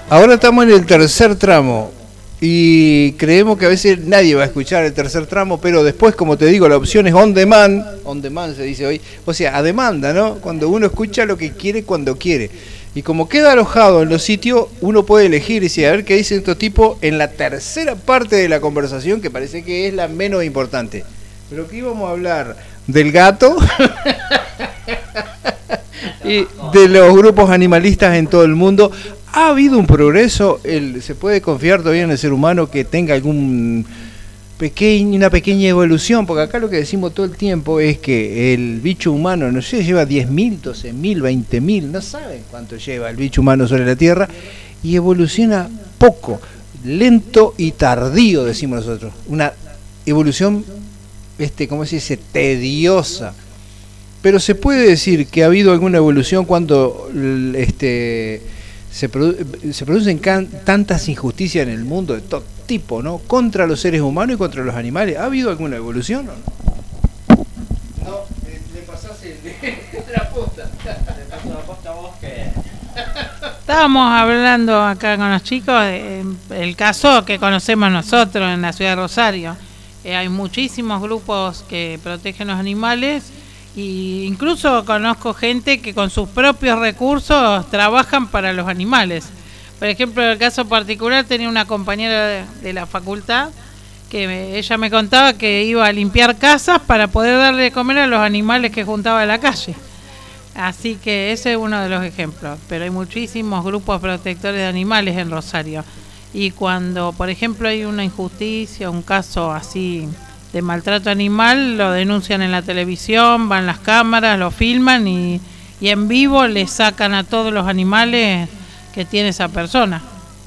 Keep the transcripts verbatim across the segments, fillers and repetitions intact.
Ahora estamos en el tercer tramo y creemos que a veces nadie va a escuchar el tercer tramo, pero después, como te digo, la opción es on demand, on demand se dice hoy, o sea, a demanda, ¿no? Cuando uno escucha lo que quiere cuando quiere. Y como queda alojado en los sitios, uno puede elegir y decir, a ver qué dicen estos tipos en la tercera parte de la conversación, que parece que es la menos importante. Pero aquí íbamos a hablar del gato y de los grupos animalistas en todo el mundo. ¿Ha habido un progreso? El, ¿Se puede confiar todavía en el ser humano que tenga algún pequeño, una pequeña evolución? Porque acá lo que decimos todo el tiempo es que el bicho humano, no sé, lleva diez mil, doce mil, veinte mil, no saben cuánto lleva el bicho humano sobre la Tierra, y evoluciona poco, lento y tardío, decimos nosotros. Una evolución, este, ¿cómo se dice?, tediosa. Pero se puede decir que ha habido alguna evolución cuando este, se, produ se producen can tantas injusticias en el mundo de todo tipo, ¿no? Contra los seres humanos y contra los animales. ¿Ha habido alguna evolución o no? No, le pasás el, la posta. Le pasó la posta a vos que... Estábamos hablando acá con los chicos de, el caso que conocemos nosotros en la ciudad de Rosario. Eh, hay muchísimos grupos que protegen los animales. Y incluso conozco gente que con sus propios recursos trabajan para los animales. Por ejemplo, en el caso particular tenía una compañera de, de la facultad que me, ella me contaba que iba a limpiar casas para poder darle de comer a los animales que juntaba en la calle. Así que ese es uno de los ejemplos. Pero hay muchísimos grupos protectores de animales en Rosario. Y cuando, por ejemplo, hay una injusticia, un caso así de maltrato animal, lo denuncian en la televisión, van las cámaras, lo filman y, y en vivo le sacan a todos los animales que tiene esa persona.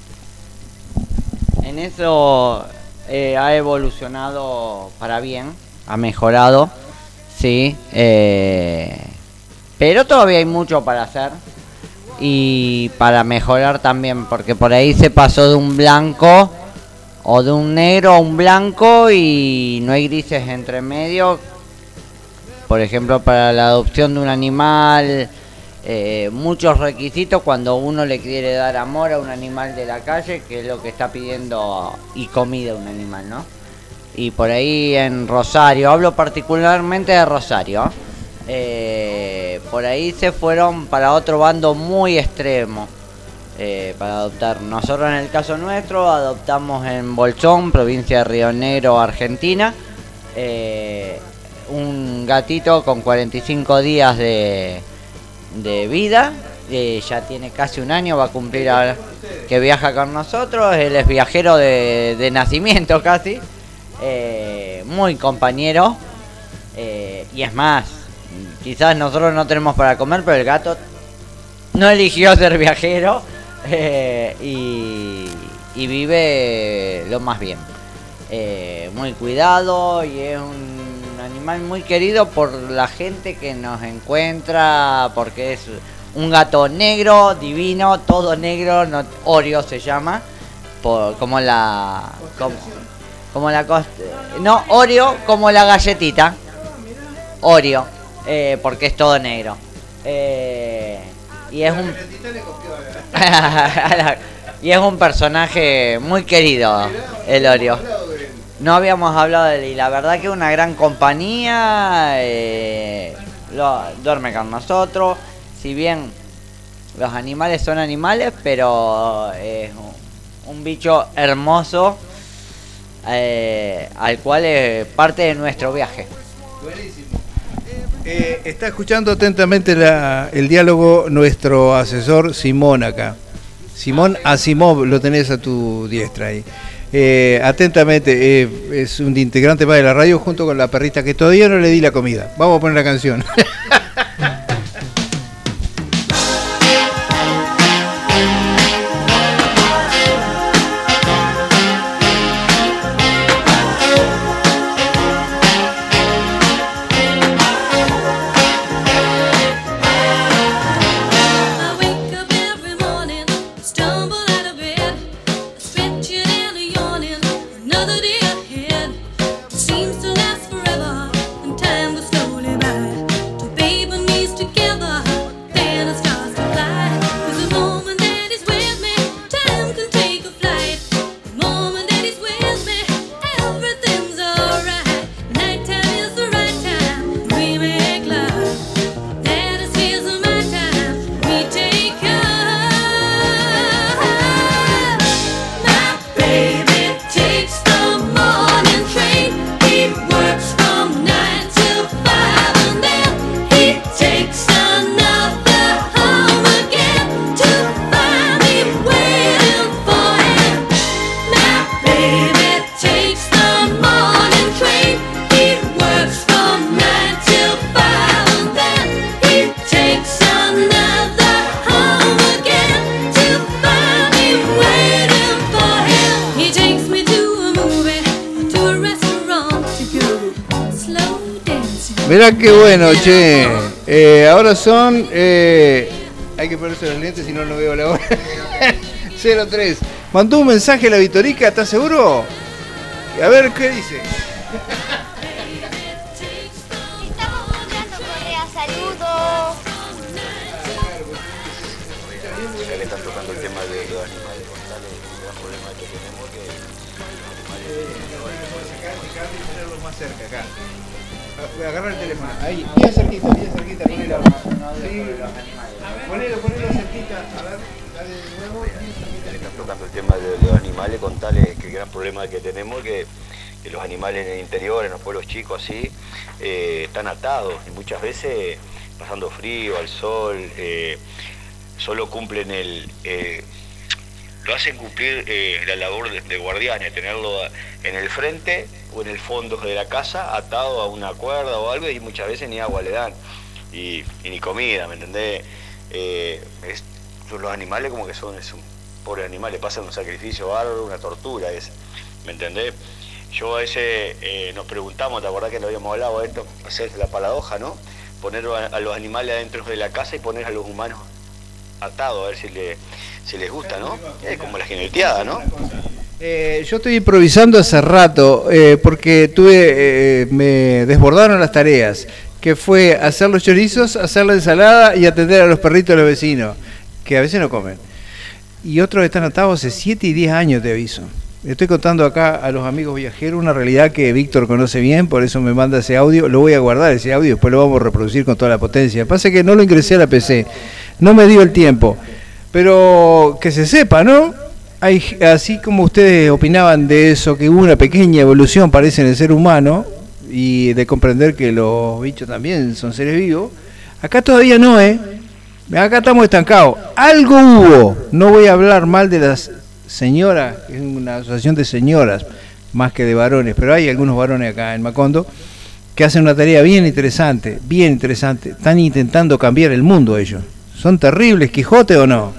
En eso eh, ha evolucionado para bien, ha mejorado, sí, eh, pero todavía hay mucho para hacer y para mejorar también, porque por ahí se pasó de un blanco o de un negro a un blanco y no hay grises entre medio. Por ejemplo, para la adopción de un animal, eh, muchos requisitos cuando uno le quiere dar amor a un animal de la calle, que es lo que está pidiendo, y comida a un animal, ¿no? Y por ahí en Rosario, hablo particularmente de Rosario, eh, por ahí se fueron para otro bando muy extremo. Eh, para adoptar. Nosotros en el caso nuestro adoptamos en Bolsón, provincia de Río Negro, Argentina, eh, un gatito con cuarenta y cinco días de, de vida, eh, ya tiene casi un año, va a cumplir ahora, que viaja con nosotros, él es viajero de, de nacimiento casi, eh, muy compañero, eh, y es más, quizás nosotros no tenemos para comer, pero el gato no eligió ser viajero. Eh, y, y vive lo más bien, eh, muy cuidado, y es un animal muy querido por la gente que nos encuentra, porque es un gato negro, divino, todo negro, no, Oreo se llama, por, como la como, como la no, Oreo como la galletita, Oreo, eh, porque es todo negro, eh, y es un y es un personaje muy querido, el Oreo. No habíamos hablado de él y la verdad que es una gran compañía, eh, lo, duerme con nosotros, si bien los animales son animales, pero es un, un bicho hermoso, eh, al cual es parte de nuestro viaje. Buenísimo. Eh, está escuchando atentamente la, el diálogo nuestro asesor Simón acá. Simón Asimov, lo tenés a tu diestra ahí. Eh, atentamente, eh, es un integrante más de la radio junto con la perrita que todavía no le di la comida. Vamos a poner la canción. Seems to last forever, and time goes slowly by. Mirá qué bueno, che. Eh, ahora son... Eh, hay que ponerse los lentes si no, no veo la hora. cero tres. Mandó un mensaje a la Vitorica, ¿estás seguro? A ver, ¿qué dice? Estamos buscando Correa, saludos. Ya que están tocando el tema de los animales gonzález, un gran problema que tenemos que tenerlo más cerca acá. Agarra el teléfono. Ahí, bien cerquita, bien cerquita. Ponelo, ponelo, ponelo cerquita. A ver, dale de nuevo. están tocando el tema de los animales con tales que el gran problema que tenemos que, que los animales en el interior, en los pueblos chicos así, eh, están atados y muchas veces pasando frío, al sol, eh, solo cumplen el... Eh, lo hacen cumplir eh, la labor de, de guardianes, tenerlo en el frente o en el fondo de la casa atado a una cuerda o algo y muchas veces ni agua le dan y, y ni comida, ¿me entendés? Eh, es, los animales como que son, es un pobre animal, le pasan un sacrificio bárbaro, una tortura es, ¿me entendés? Yo a veces eh, nos preguntamos, ¿te acordás que lo habíamos hablado de esto? Hacer la paradoja, ¿no? Poner a, a los animales adentro de la casa y poner a los humanos atados, a ver si, le, si les gusta, ¿no? Es como la jineteada, ¿no? Eh, yo estoy improvisando hace rato eh, porque tuve, eh, me desbordaron las tareas, que fue hacer los chorizos, hacer la ensalada y atender a los perritos de los vecinos, que a veces no comen. Y otros están atados hace siete y diez años, te aviso. Estoy contando acá a los amigos viajeros una realidad que Víctor conoce bien, por eso me manda ese audio. Lo voy a guardar ese audio, después lo vamos a reproducir con toda la potencia. Pasa que no lo ingresé a la P C, no me dio el tiempo. Pero que se sepa, ¿no? Hay, así como ustedes opinaban de eso, que hubo una pequeña evolución, parece, en el ser humano, y de comprender que los bichos también son seres vivos, acá todavía no, ¿eh? Acá estamos estancados. Algo hubo. No voy a hablar mal de las señoras, es una asociación de señoras, más que de varones, pero hay algunos varones acá en Macondo que hacen una tarea bien interesante, bien interesante. Están intentando cambiar el mundo ellos. ¿Son terribles, Quijote, o no?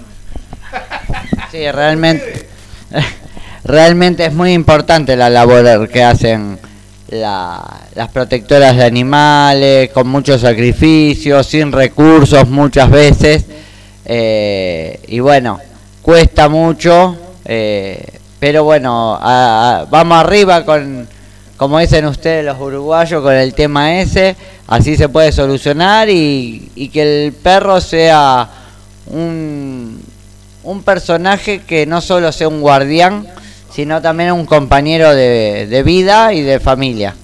Sí, realmente, realmente es muy importante la labor que hacen la, las protectoras de animales, con muchos sacrificios, sin recursos muchas veces, eh, y bueno, cuesta mucho, eh, pero bueno, a, a, vamos arriba con, como dicen ustedes los uruguayos, con el tema ese, así se puede solucionar y, y que el perro sea un, un personaje que no solo sea un guardián, sino también un compañero de, de vida y de familia.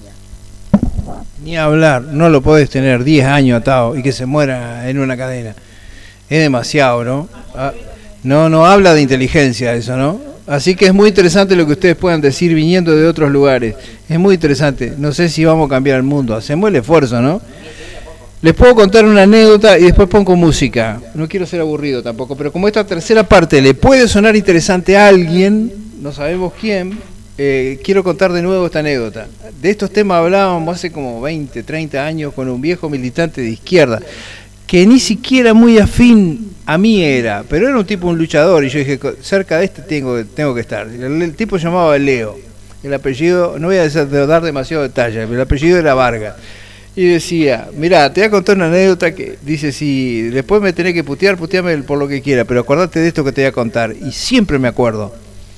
Ni hablar, no lo podés tener diez años atado y que se muera en una cadena. Es demasiado, ¿no? Ah, no, no habla de inteligencia eso, ¿no? Así que es muy interesante lo que ustedes puedan decir viniendo de otros lugares. Es muy interesante. No sé si vamos a cambiar el mundo. Hacemos el esfuerzo, ¿no? Les puedo contar una anécdota y después pongo música. No quiero ser aburrido tampoco, pero como esta tercera parte le puede sonar interesante a alguien, no sabemos quién, eh, quiero contar de nuevo esta anécdota. De estos temas hablábamos hace como veinte, treinta años con un viejo militante de izquierda, que ni siquiera muy afín a mí era, pero era un tipo, un luchador, y yo dije, cerca de este tengo, tengo que estar. El, el tipo se llamaba Leo, el apellido, no voy a dar demasiado detalle, pero el apellido era Vargas. Y decía, mirá, te voy a contar una anécdota que dice, si después me tenés que putear, puteame por lo que quiera, pero acordate de esto que te voy a contar. Y siempre me acuerdo.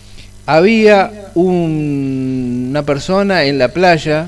Había un, una persona en la playa,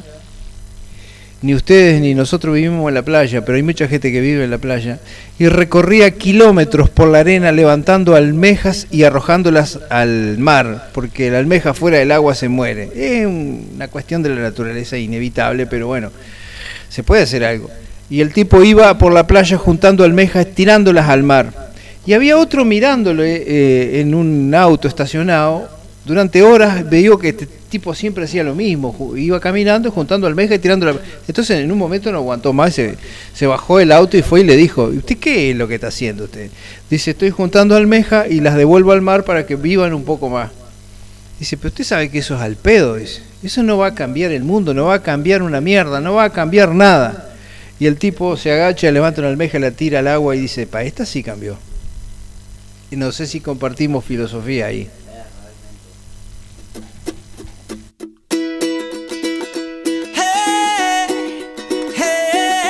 ni ustedes ni nosotros vivimos en la playa, pero hay mucha gente que vive en la playa, y recorría kilómetros por la arena levantando almejas y arrojándolas al mar, porque la almeja fuera del agua se muere. Es una cuestión de la naturaleza inevitable, pero bueno, se puede hacer algo. Y el tipo iba por la playa juntando almejas, tirándolas al mar. Y había otro mirándolo eh, en un auto estacionado. Durante horas veía que este tipo siempre hacía lo mismo. Iba caminando, juntando almejas y tirándolas. Entonces en un momento no aguantó más, se, se bajó del auto y fue y le dijo, ¿usted qué es lo que está haciendo usted? Dice, estoy juntando almejas y las devuelvo al mar para que vivan un poco más. Dice, pero usted sabe que eso es al pedo, dice. Eso no va a cambiar el mundo, no va a cambiar una mierda, no va a cambiar nada. Y el tipo se agacha, levanta una almeja, la tira al agua y dice, pa, esta sí cambió. Y no sé si compartimos filosofía ahí. Hey, hey,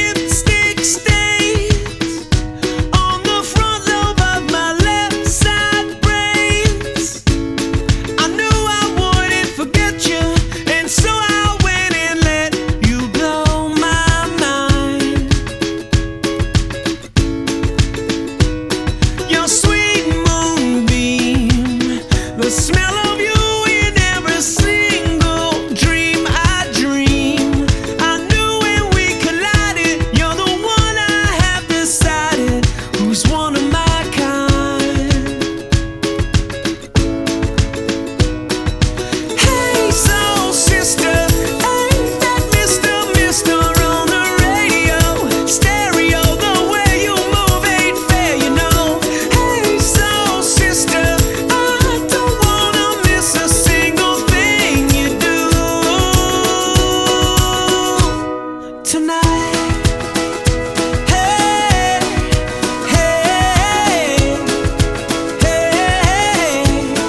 lipstick stains on the front lobe of my left side brains. I knew I wouldn't forget you, and so I went and let you blow my mind. Your sweet moonbeam, the smell of you in every single dream I dream. I knew when we collided, you're the one I have decided who's one of my kind. Hey, soul sister, ain't that Mister Mister on the radio? Stereo, the way you move ain't fair, you know. Hey, soul sister, I don't wanna miss a single thing you do tonight. Hey, hey, hey,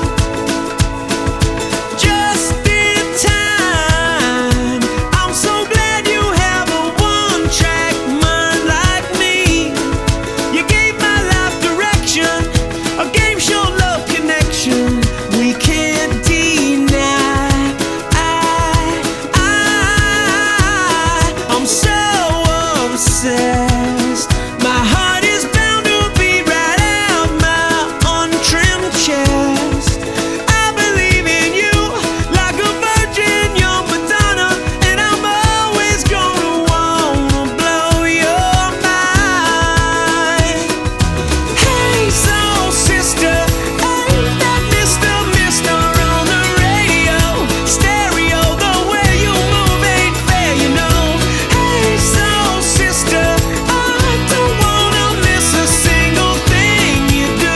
just in time. I'm so glad you have a one-track mind like me. You gave my life direction, a game show love connection we can't deny. I, I, I'm so obsessed. My heart is bound to beat right out my untrimmed chest. I believe in you like a virgin, you're Madonna, and I'm always gonna wanna blow your mind. Hey, soul sister, ain't that Mister Mister on the radio? Stereo, the way you move ain't fair, you know. Hey, soul sister, I don't wanna miss a single thing you do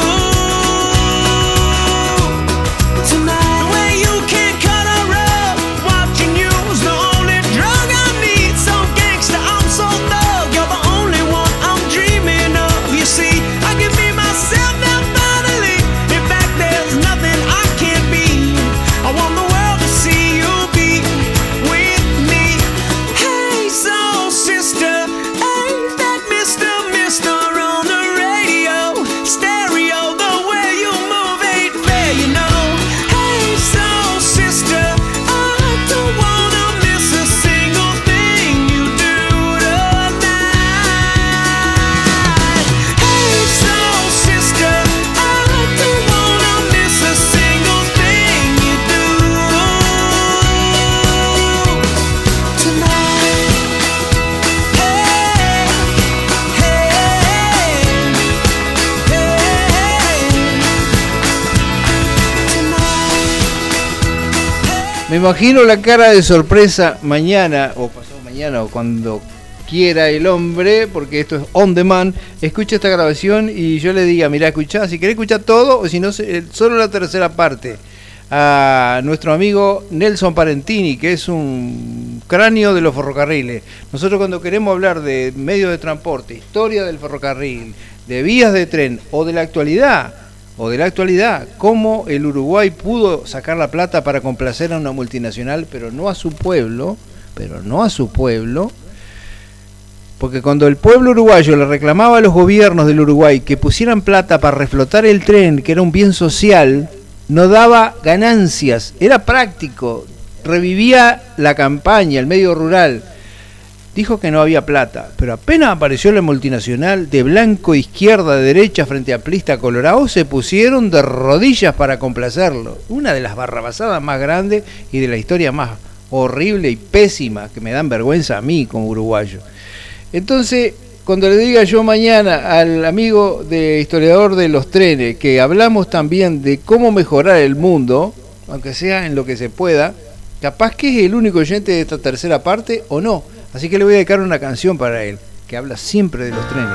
tonight. The way you can cut a rug, watching you's the only drug I need. So gangsta, I'm so thug, you're the only one I'm dreaming of. You see, I can be myself now finally. In fact, there's nothing I can't be. I want the world to see you be with me. Hey, soul sister, ain't that Mister Mister on the radio? Stereo, the way you move ain't fair, you know. Hey, soul sister, I don't wanna miss a single thing you do tonight. Hey, soul sister, I don't wanna miss a single thing you do tonight. Hey, hey, Me imagino la cara de sorpresa mañana, o pasado mañana, o cuando quiera el hombre, porque esto es on demand, escucha esta grabación y yo le diga, mira, escuchá, si querés escuchar todo, o si no, se- solo la tercera parte, a nuestro amigo Nelson Parentini, que es un cráneo de los ferrocarriles. Nosotros cuando queremos hablar de medios de transporte, historia del ferrocarril, de vías de tren, o de la actualidad, o de la actualidad, cómo el Uruguay pudo sacar la plata para complacer a una multinacional, pero no a su pueblo, pero no a su pueblo, porque cuando el pueblo uruguayo le reclamaba a los gobiernos del Uruguay que pusieran plata para reflotar el tren, que era un bien social, no daba ganancias, era práctico, revivía la campaña, el medio rural. Dijo que no había plata, pero apenas apareció la multinacional, de blanco, izquierda, derecha, frente a Plista, Colorado, se pusieron de rodillas para complacerlo. Una de las barrabasadas más grandes y de la historia más horrible y pésima, que me dan vergüenza a mí como uruguayo. Entonces, cuando le diga yo mañana al amigo de historiador de los trenes, que hablamos también de cómo mejorar el mundo, aunque sea en lo que se pueda, capaz que es el único oyente de esta tercera parte o no. Así que le voy a dedicar una canción para él, que habla siempre de los trenes.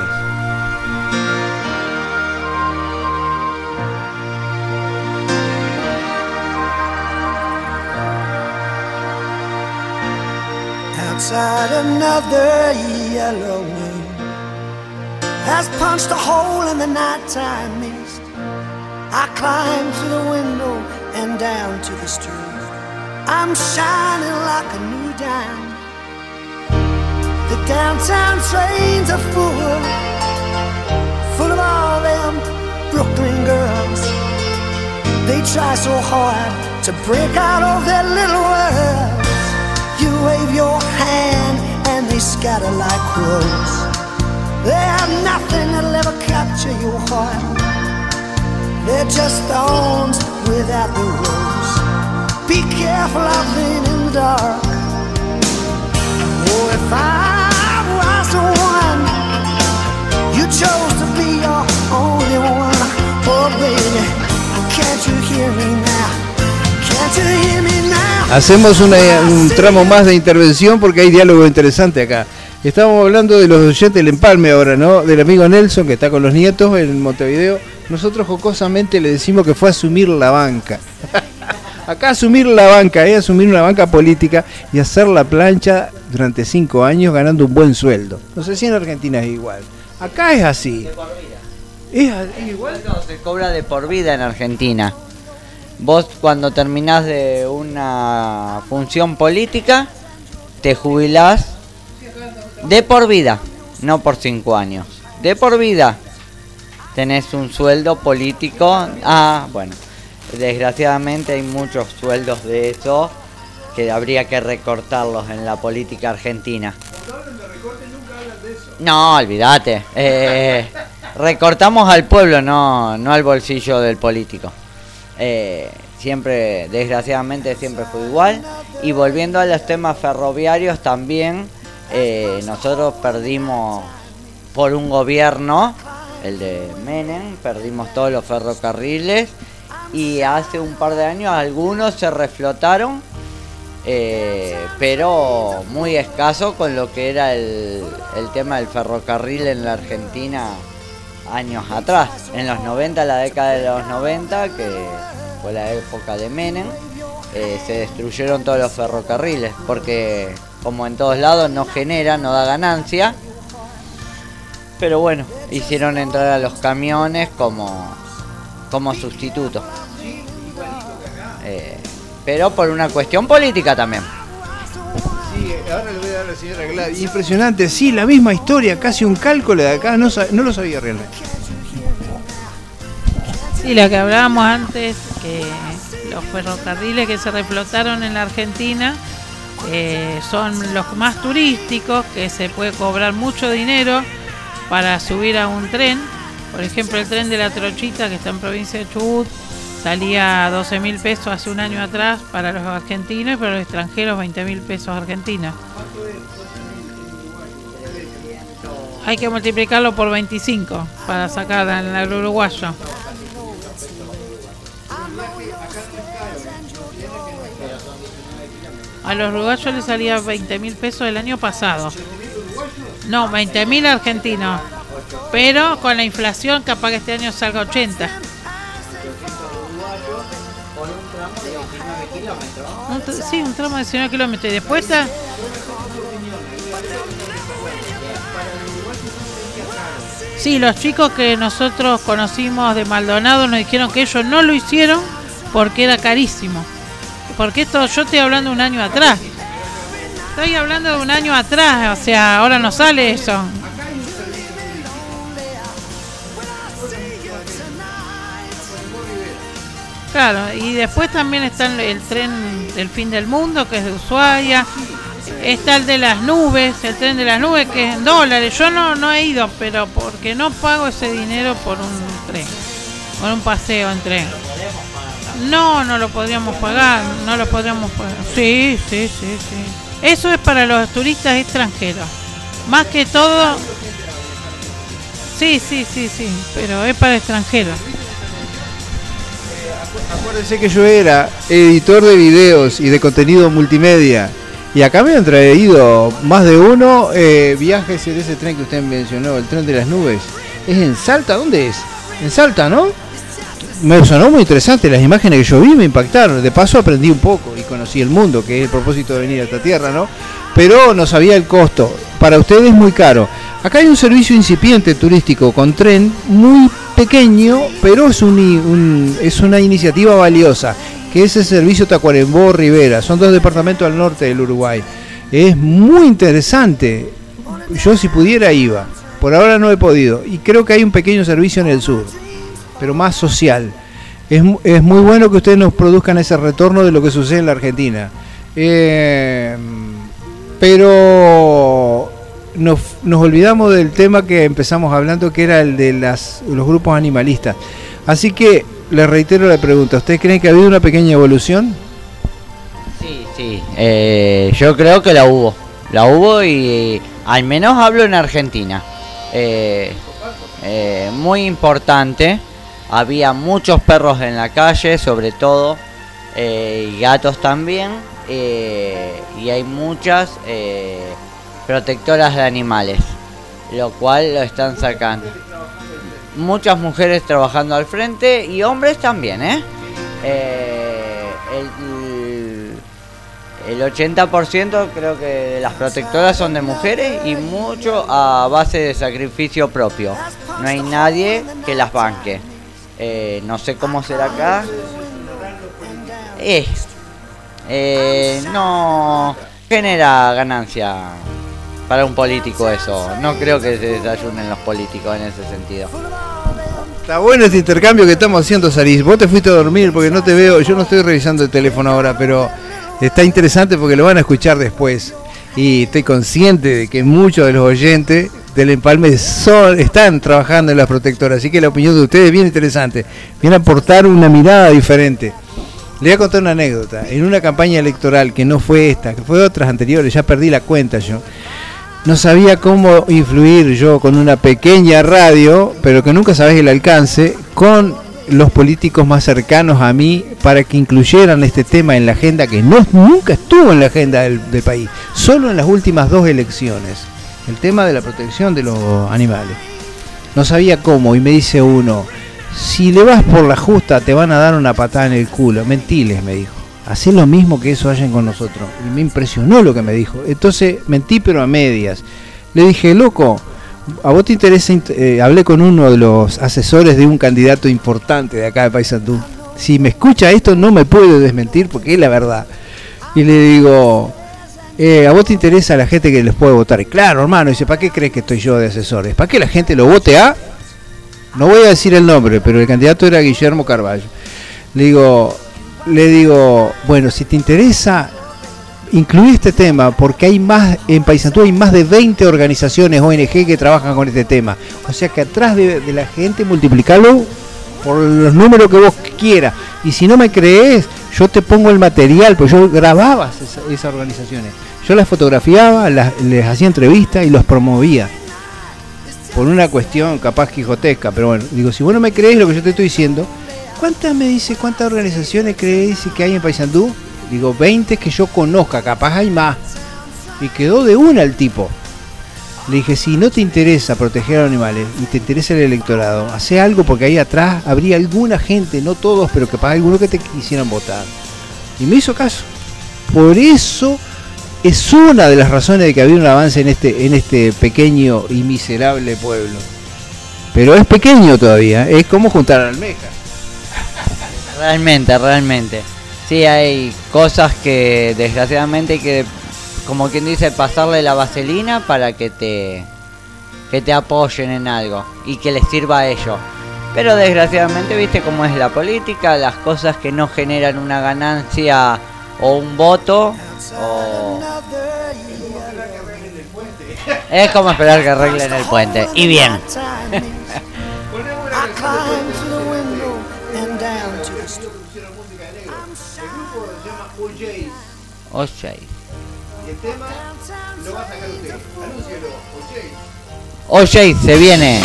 Outside another yellow moon has punched a hole in the nighttime mist. I climb through the window and down to the street. I'm shining like a new dime. The downtown trains are full, full of all them Brooklyn girls. They try so hard to break out of their little world. You wave your hand and they scatter like crows. They have nothing that'll ever capture your heart. They're just thorns without the rose. Be careful out there in the dark. Oh, if I was the one you chose to be your only one. Oh, baby, can't you hear me now? Can't you hear me now? Hacemos una, un tramo más de intervención porque hay diálogo interesante acá. Estamos hablando de los oyentes del empalme ahora, ¿no? Del amigo Nelson que está con los nietos en Montevideo. Nosotros jocosamente le decimos que fue a asumir la banca. Acá asumir la banca, ¿eh? Asumir una banca política y hacer la plancha durante cinco años ganando un buen sueldo. No sé si en Argentina es igual. Acá es así. De por vida. ¿Es, es igual? No, se cobra de por vida en Argentina. Vos cuando terminás de una función política, te jubilás de por vida, no por cinco años. De por vida tenés un sueldo político. Ah, bueno, desgraciadamente hay muchos sueldos de eso que habría que recortarlos en la política argentina. No, olvídate. Eh, recortamos al pueblo, no, no al bolsillo del político. Eh, siempre, desgraciadamente, siempre fue igual. Y volviendo a los temas ferroviarios también, eh, nosotros perdimos por un gobierno, el de Menem, perdimos todos los ferrocarriles y hace un par de años algunos se reflotaron, eh, pero muy escaso con lo que era el, el tema del ferrocarril en la Argentina años atrás. En los noventa, la década de los noventa, que fue la época de Menem, eh, se destruyeron todos los ferrocarriles porque como en todos lados no genera, no da ganancia. Pero bueno, hicieron entrar a los camiones como, como sustituto. Eh, pero por una cuestión política también. Sí, ahora le voy a dar a la señora Gladys. Impresionante, sí, la misma historia, casi un cálculo de acá, no, no lo sabía realmente. Sí, lo que hablábamos antes, que los ferrocarriles que se reflotaron en la Argentina eh, son los más turísticos, que se puede cobrar mucho dinero para subir a un tren. Por ejemplo, el tren de la Trochita, que está en provincia de Chubut, salía doce mil pesos hace un año atrás para los argentinos y para los extranjeros veinte mil pesos argentinos. Hay que multiplicarlo por veinticinco para sacar al uruguayo. A los uruguayos les salía veinte mil pesos el año pasado. No, veinte mil argentinos. Pero con la inflación capaz que este año salga ochenta. Un t- sí, un tramo de diecinueve kilómetros. Y después está... Sí, los chicos que nosotros conocimos de Maldonado nos dijeron que ellos no lo hicieron porque era carísimo. Porque esto, yo estoy hablando de un año atrás. Estoy hablando de un año atrás, o sea, ahora no sale eso. Claro, y después también está el tren del fin del mundo, que es de Ushuaia. Está el de las nubes, el tren de las nubes, que es en dólares. Yo no, no he ido, pero porque no pago ese dinero por un tren, por un paseo en tren. No, no lo podríamos pagar, no lo podríamos pagar. Sí, sí, sí, sí. Eso es para los turistas extranjeros. Más que todo... Sí, sí, sí, sí, pero es para extranjeros. Acuérdense que yo era editor de videos y de contenido multimedia. Y acá me han traído más de uno eh, viajes en ese tren que usted mencionó, el tren de las nubes. ¿Es en Salta? ¿Dónde es? En Salta, ¿no? Me sonó muy interesante, las imágenes que yo vi me impactaron. De paso aprendí un poco y conocí el mundo, que es el propósito de venir a esta tierra, ¿no? Pero no sabía el costo. Para ustedes es muy caro. Acá hay un servicio incipiente turístico con tren muy pequeño, pero es, un, un, es una iniciativa valiosa, que es el servicio Tacuarembó-Rivera. Son dos departamentos al norte del Uruguay. Es muy interesante. yo si pudiera iba. Por ahora no he podido. Y creo que hay un pequeño servicio en el sur, pero más social. Es, es muy bueno que ustedes nos produzcan ese retorno de lo que sucede en la Argentina. Eh, pero nos, nos olvidamos del tema que empezamos hablando, que era el de las, los grupos animalistas. Así que les reitero la pregunta. ¿Ustedes creen que ha habido una pequeña evolución? Sí, sí. Eh, yo creo que la hubo. La hubo y al menos hablo en Argentina. Eh, eh, muy importante. Había muchos perros en la calle, sobre todo, eh, y gatos también, eh, y hay muchas eh, protectoras de animales, lo cual lo están sacando. Muchas mujeres trabajando al frente y hombres también, ¿eh? eh el, el ochenta por ciento creo que de las protectoras son de mujeres y mucho a base de sacrificio propio. No hay nadie que las banque. Eh, no sé cómo será acá. Eh, eh, no genera ganancia para un político eso. No creo que se desayunen los políticos en ese sentido. Está bueno este intercambio que estamos haciendo, Saris. Vos te fuiste a dormir porque no te veo. Yo no estoy revisando el teléfono ahora, pero está interesante porque lo van a escuchar después. Y estoy consciente de que muchos de los oyentes del Empalme son, están trabajando en las protectoras, así que la opinión de ustedes es bien interesante, viene a aportar una mirada diferente. Le voy a contar una anécdota. En una campaña electoral que no fue esta, que fue otras anteriores, ya perdí la cuenta yo, no sabía cómo influir yo con una pequeña radio, pero que nunca sabés el alcance, con los políticos más cercanos a mí para que incluyeran este tema en la agenda, que no, nunca estuvo en la agenda del, del país, solo en las últimas dos elecciones. El tema de la protección de los animales. No sabía cómo, y me dice uno, si le vas por la justa te van a dar una patada en el culo. Mentiles, me dijo. Hacé lo mismo que eso hayan con nosotros. Y me impresionó lo que me dijo. Entonces mentí pero a medias. Le dije, loco, a vos te interesa, eh, hablé con uno de los asesores de un candidato importante de acá de Paysandú. Si me escucha esto no me puede desmentir porque es la verdad. Y le digo... Eh, ¿a vos te interesa la gente que les puede votar? Y claro, hermano, dice, ¿para qué crees que estoy yo de asesores? ¿Para qué la gente lo vote a? No voy a decir el nombre, pero el candidato era Guillermo Carballo. Le digo, le digo, bueno, si te interesa, incluí este tema, porque hay más, en Paysandú hay más de veinte organizaciones O N G que trabajan con este tema. O sea que atrás de, de la gente multiplicarlo por los números que vos quieras. Y si no me crees, yo te pongo el material, pues yo grababa esas, esas organizaciones. Yo las fotografiaba, las, les hacía entrevistas y los promovía. Por una cuestión capaz quijotesca, pero bueno, digo, si vos no me crees lo que yo te estoy diciendo, ¿cuántas me dice, cuántas organizaciones crees que hay en Paysandú? Digo, veinte que yo conozca, capaz hay más. Y quedó de una el tipo. Le dije, si no te interesa proteger a los animales y te interesa el electorado, hace algo porque ahí atrás habría alguna gente, no todos, pero capaz algunos que te quisieran votar. Y me hizo caso. Por eso es una de las razones de que había un avance en este, en este pequeño y miserable pueblo. Pero es pequeño todavía, es como juntar almejas. Realmente, realmente. Sí, hay cosas que desgraciadamente hay que, como quien dice, pasarle la vaselina para que te que te apoyen en algo y que les sirva a ellos. Pero desgraciadamente, viste cómo es la política, las cosas que no generan una ganancia o un voto, o... es como esperar que arreglen el puente. Y bien. O J. Y el tema lo va a sacar usted. Anúncielo, O J. O J se viene.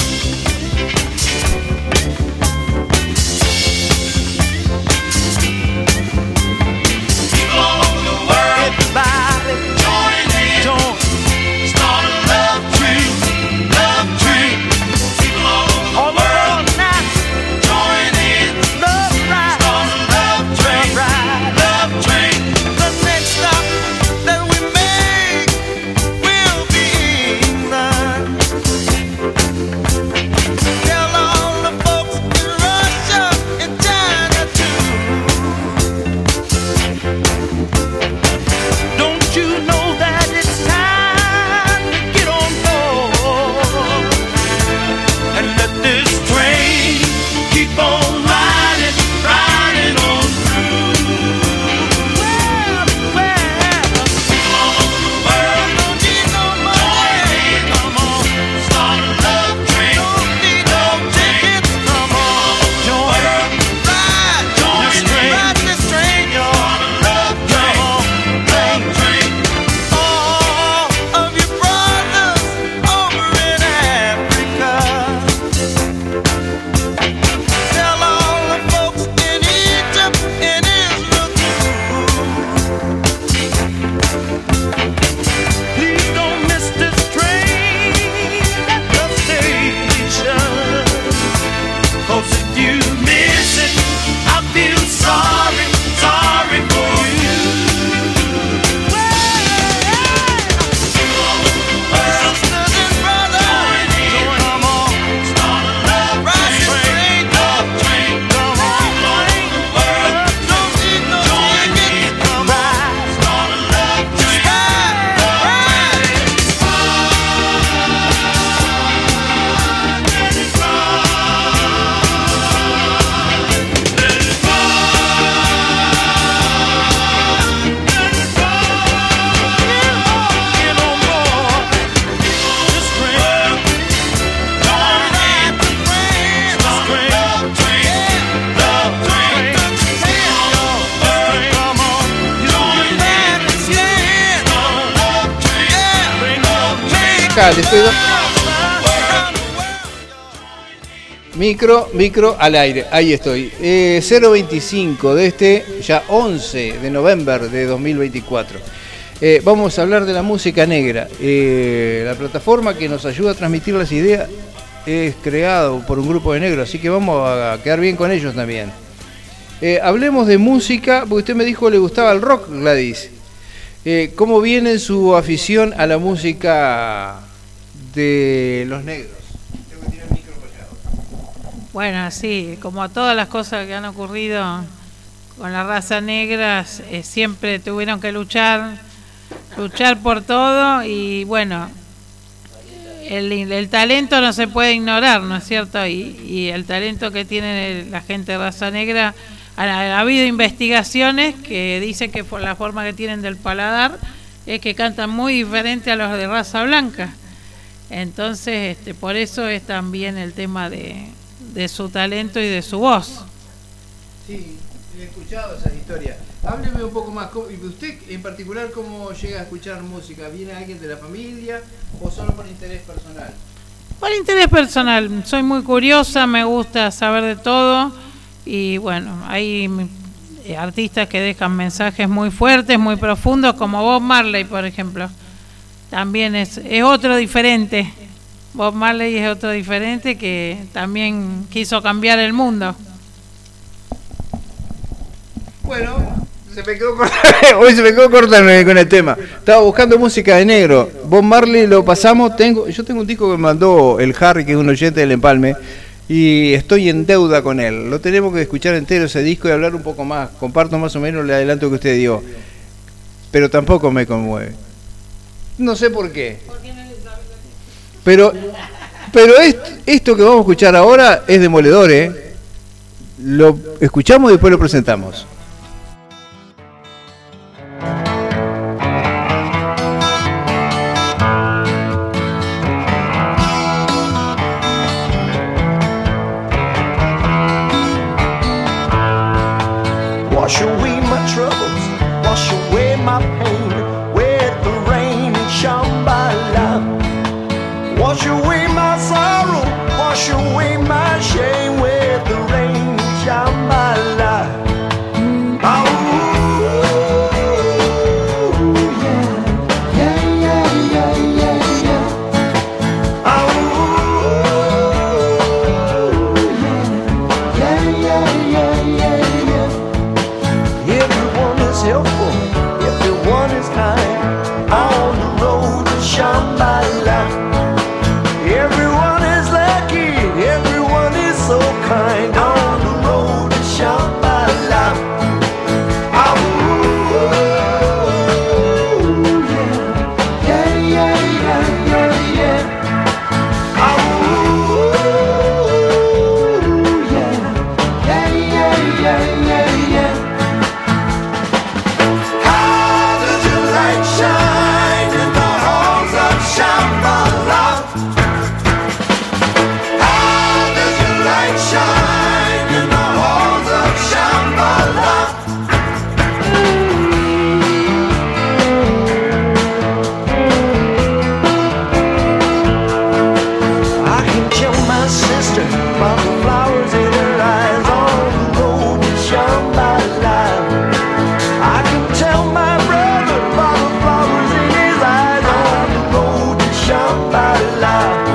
acá, le estoy dando... Micro, micro al aire, ahí estoy. Eh, cero veinticinco de este, ya once de noviembre de dos mil veinticuatro. Eh, vamos a hablar de la música negra. Eh, la plataforma que nos ayuda a transmitir las ideas es creado por un grupo de negros, así que vamos a quedar bien con ellos también. Eh, hablemos de música, porque usted me dijo que le gustaba el rock, Gladys. Eh, ¿Cómo viene su afición a la música de los negros? Bueno, sí, como todas las cosas que han ocurrido con la raza negra, eh, siempre tuvieron que luchar, luchar por todo y bueno, el, el talento no se puede ignorar, ¿no es cierto? Y, y el talento que tiene la gente de raza negra, ha, ha habido investigaciones que dicen que por la forma que tienen del paladar es que cantan muy diferente a los de raza blanca. Entonces, este, por eso es también el tema de... de su talento y de su voz. Sí, he escuchado esas historias. Hábleme un poco más, ¿y usted en particular cómo llega a escuchar música? ¿Viene alguien de la familia o solo por interés personal? Por interés personal, soy muy curiosa, me gusta saber de todo y bueno, hay eh, artistas que dejan mensajes muy fuertes, muy profundos, como Bob Marley, por ejemplo. También es, es otro diferente. Bob Marley es otro diferente que también quiso cambiar el mundo. Bueno, se me quedó corta, hoy se me quedó corta con el tema. Estaba buscando música de negro. Bob Marley lo pasamos. Tengo, yo tengo un disco que me mandó el Harry, que es un oyente del Empalme, y estoy en deuda con él. Lo tenemos que escuchar entero ese disco y hablar un poco más. Comparto más o menos el adelanto que usted dio, pero tampoco me conmueve. No sé por qué. Pero, pero esto, esto que vamos a escuchar ahora es demoledor, ¿eh? Lo escuchamos y después lo presentamos. Wash away my troubles, wash away my pain, with the rain and Shambhala. Wash away my sorrow, wash away my shame with the rain and Shambhala. Oh, yeah, yeah, yeah, yeah, yeah. Oh, yeah, yeah, yeah, yeah, yeah. Everyone is helpful, everyone is kind, on the road to Shambhala. Everyone is lucky, everyone is so kind, on the road to Shambhala. Oh, yeah, yeah, yeah, yeah, yeah. Oh, yeah, yeah, yeah, yeah, yeah, yeah. How does your light shine in the halls of Shambhala? Shine in the halls of Shambhala. I can tell my sister by the flowers in her eyes on the road to Shambhala. I can tell my brother by the flowers in his eyes on the road to Shambhala.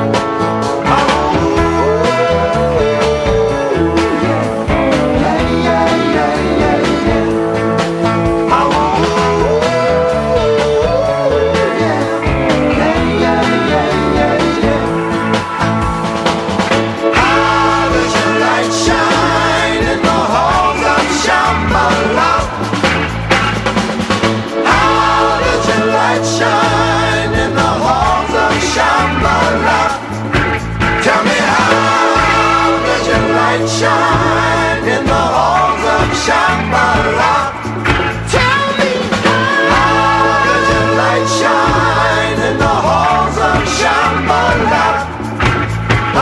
Shine in the halls of Shambhala. Tell me, how does your light shine in the halls of Shambhala? Tell me, how does your light shine in the halls of Shambhala? Oh,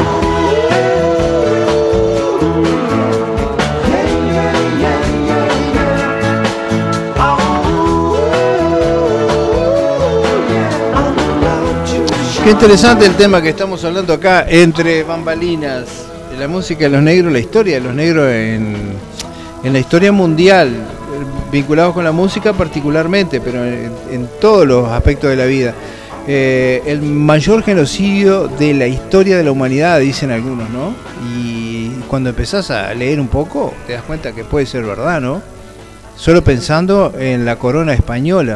yeah, yeah, yeah, yeah, yeah. Oh, Qué interesante el tema que estamos hablando acá, entre bambalinas, la música de los negros, la historia de los negros en, en la historia mundial, vinculados con la música particularmente, pero en, en todos los aspectos de la vida. Eh, el mayor genocidio de la historia de la humanidad, dicen algunos, ¿no? Y cuando empezás a leer un poco, te das cuenta que puede ser verdad, ¿no? Solo pensando en la corona española.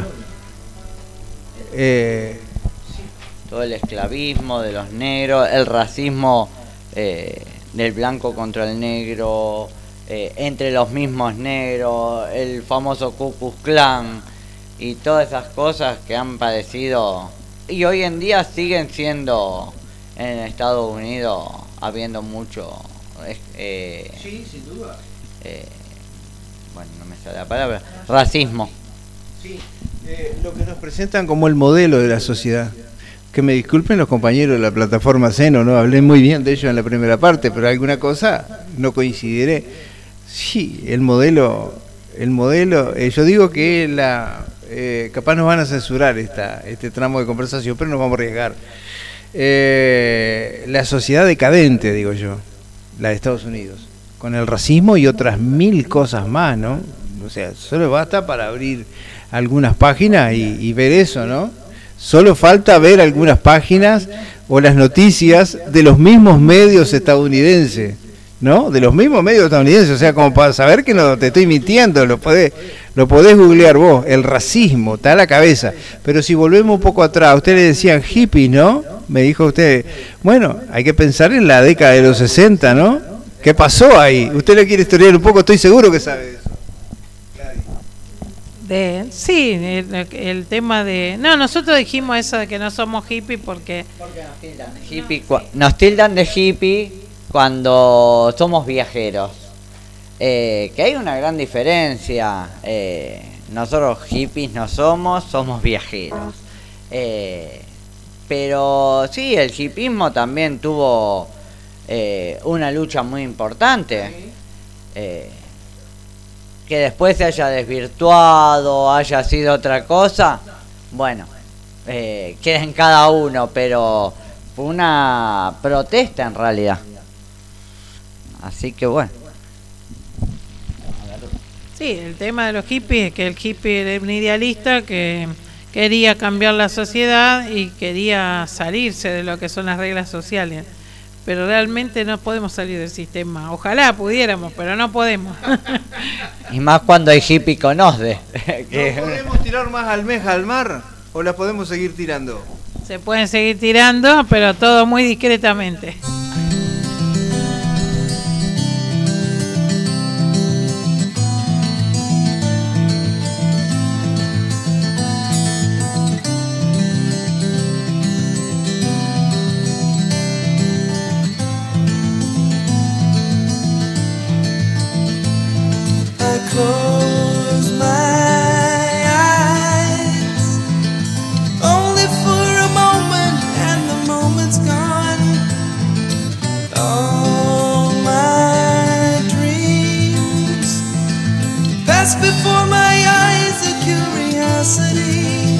Eh, Todo el esclavismo de los negros, el racismo eh, del blanco contra el negro, eh, entre los mismos negros, el famoso Ku Klux Klan y todas esas cosas que han padecido y hoy en día siguen siendo en Estados Unidos, habiendo mucho eh, sí, sin duda. Eh, bueno, no me sale la palabra, racismo. Sí, eh, lo que nos presentan como el modelo de la sociedad. Que me disculpen los compañeros de la plataforma Seno, no hablé muy bien de ellos en la primera parte, pero alguna cosa no coincidiré. Sí, el modelo, el modelo, eh, yo digo que la, eh, capaz nos van a censurar esta, este tramo de conversación, pero nos vamos a arriesgar. Eh, la sociedad decadente, digo yo, la de Estados Unidos, con el racismo y otras mil cosas más, ¿no? O sea, solo basta para abrir algunas páginas y, y ver eso, ¿no? Solo falta ver algunas páginas o las noticias de los mismos medios estadounidenses, ¿no? De los mismos medios estadounidenses, o sea, como para saber que no te estoy mintiendo, lo podés, lo podés googlear vos, el racismo, está a la cabeza. Pero si volvemos un poco atrás, ustedes le decían hippies, ¿no? Me dijo usted, bueno, hay que pensar en la década de los sesenta, ¿no? ¿Qué pasó ahí? Usted le quiere historiar un poco, estoy seguro que sabe eso. De, sí, el, el tema de... No, nosotros dijimos eso de que no somos hippies porque... Porque nos tildan de hippie, cua- nos tildan de hippie cuando somos viajeros. Eh, que hay una gran diferencia. Eh, nosotros hippies no somos, somos viajeros. Eh, pero sí, el hippismo también tuvo eh, una lucha muy importante. Eh, que después se haya desvirtuado, haya sido otra cosa, bueno, eh, queda en cada uno, pero fue una protesta en realidad. Así que bueno. Sí, el tema de los hippies es que el hippie era un idealista que quería cambiar la sociedad y quería salirse de lo que son las reglas sociales. Pero realmente no podemos salir del sistema. Ojalá pudiéramos, pero no podemos. Y más cuando hay hippie con osde. ¿No podemos tirar más almeja al mar o las podemos seguir tirando? Se pueden seguir tirando, pero todo muy discretamente. Close my eyes, only for a moment, and the moment's gone. All my dreams pass before my eyes, a curiosity,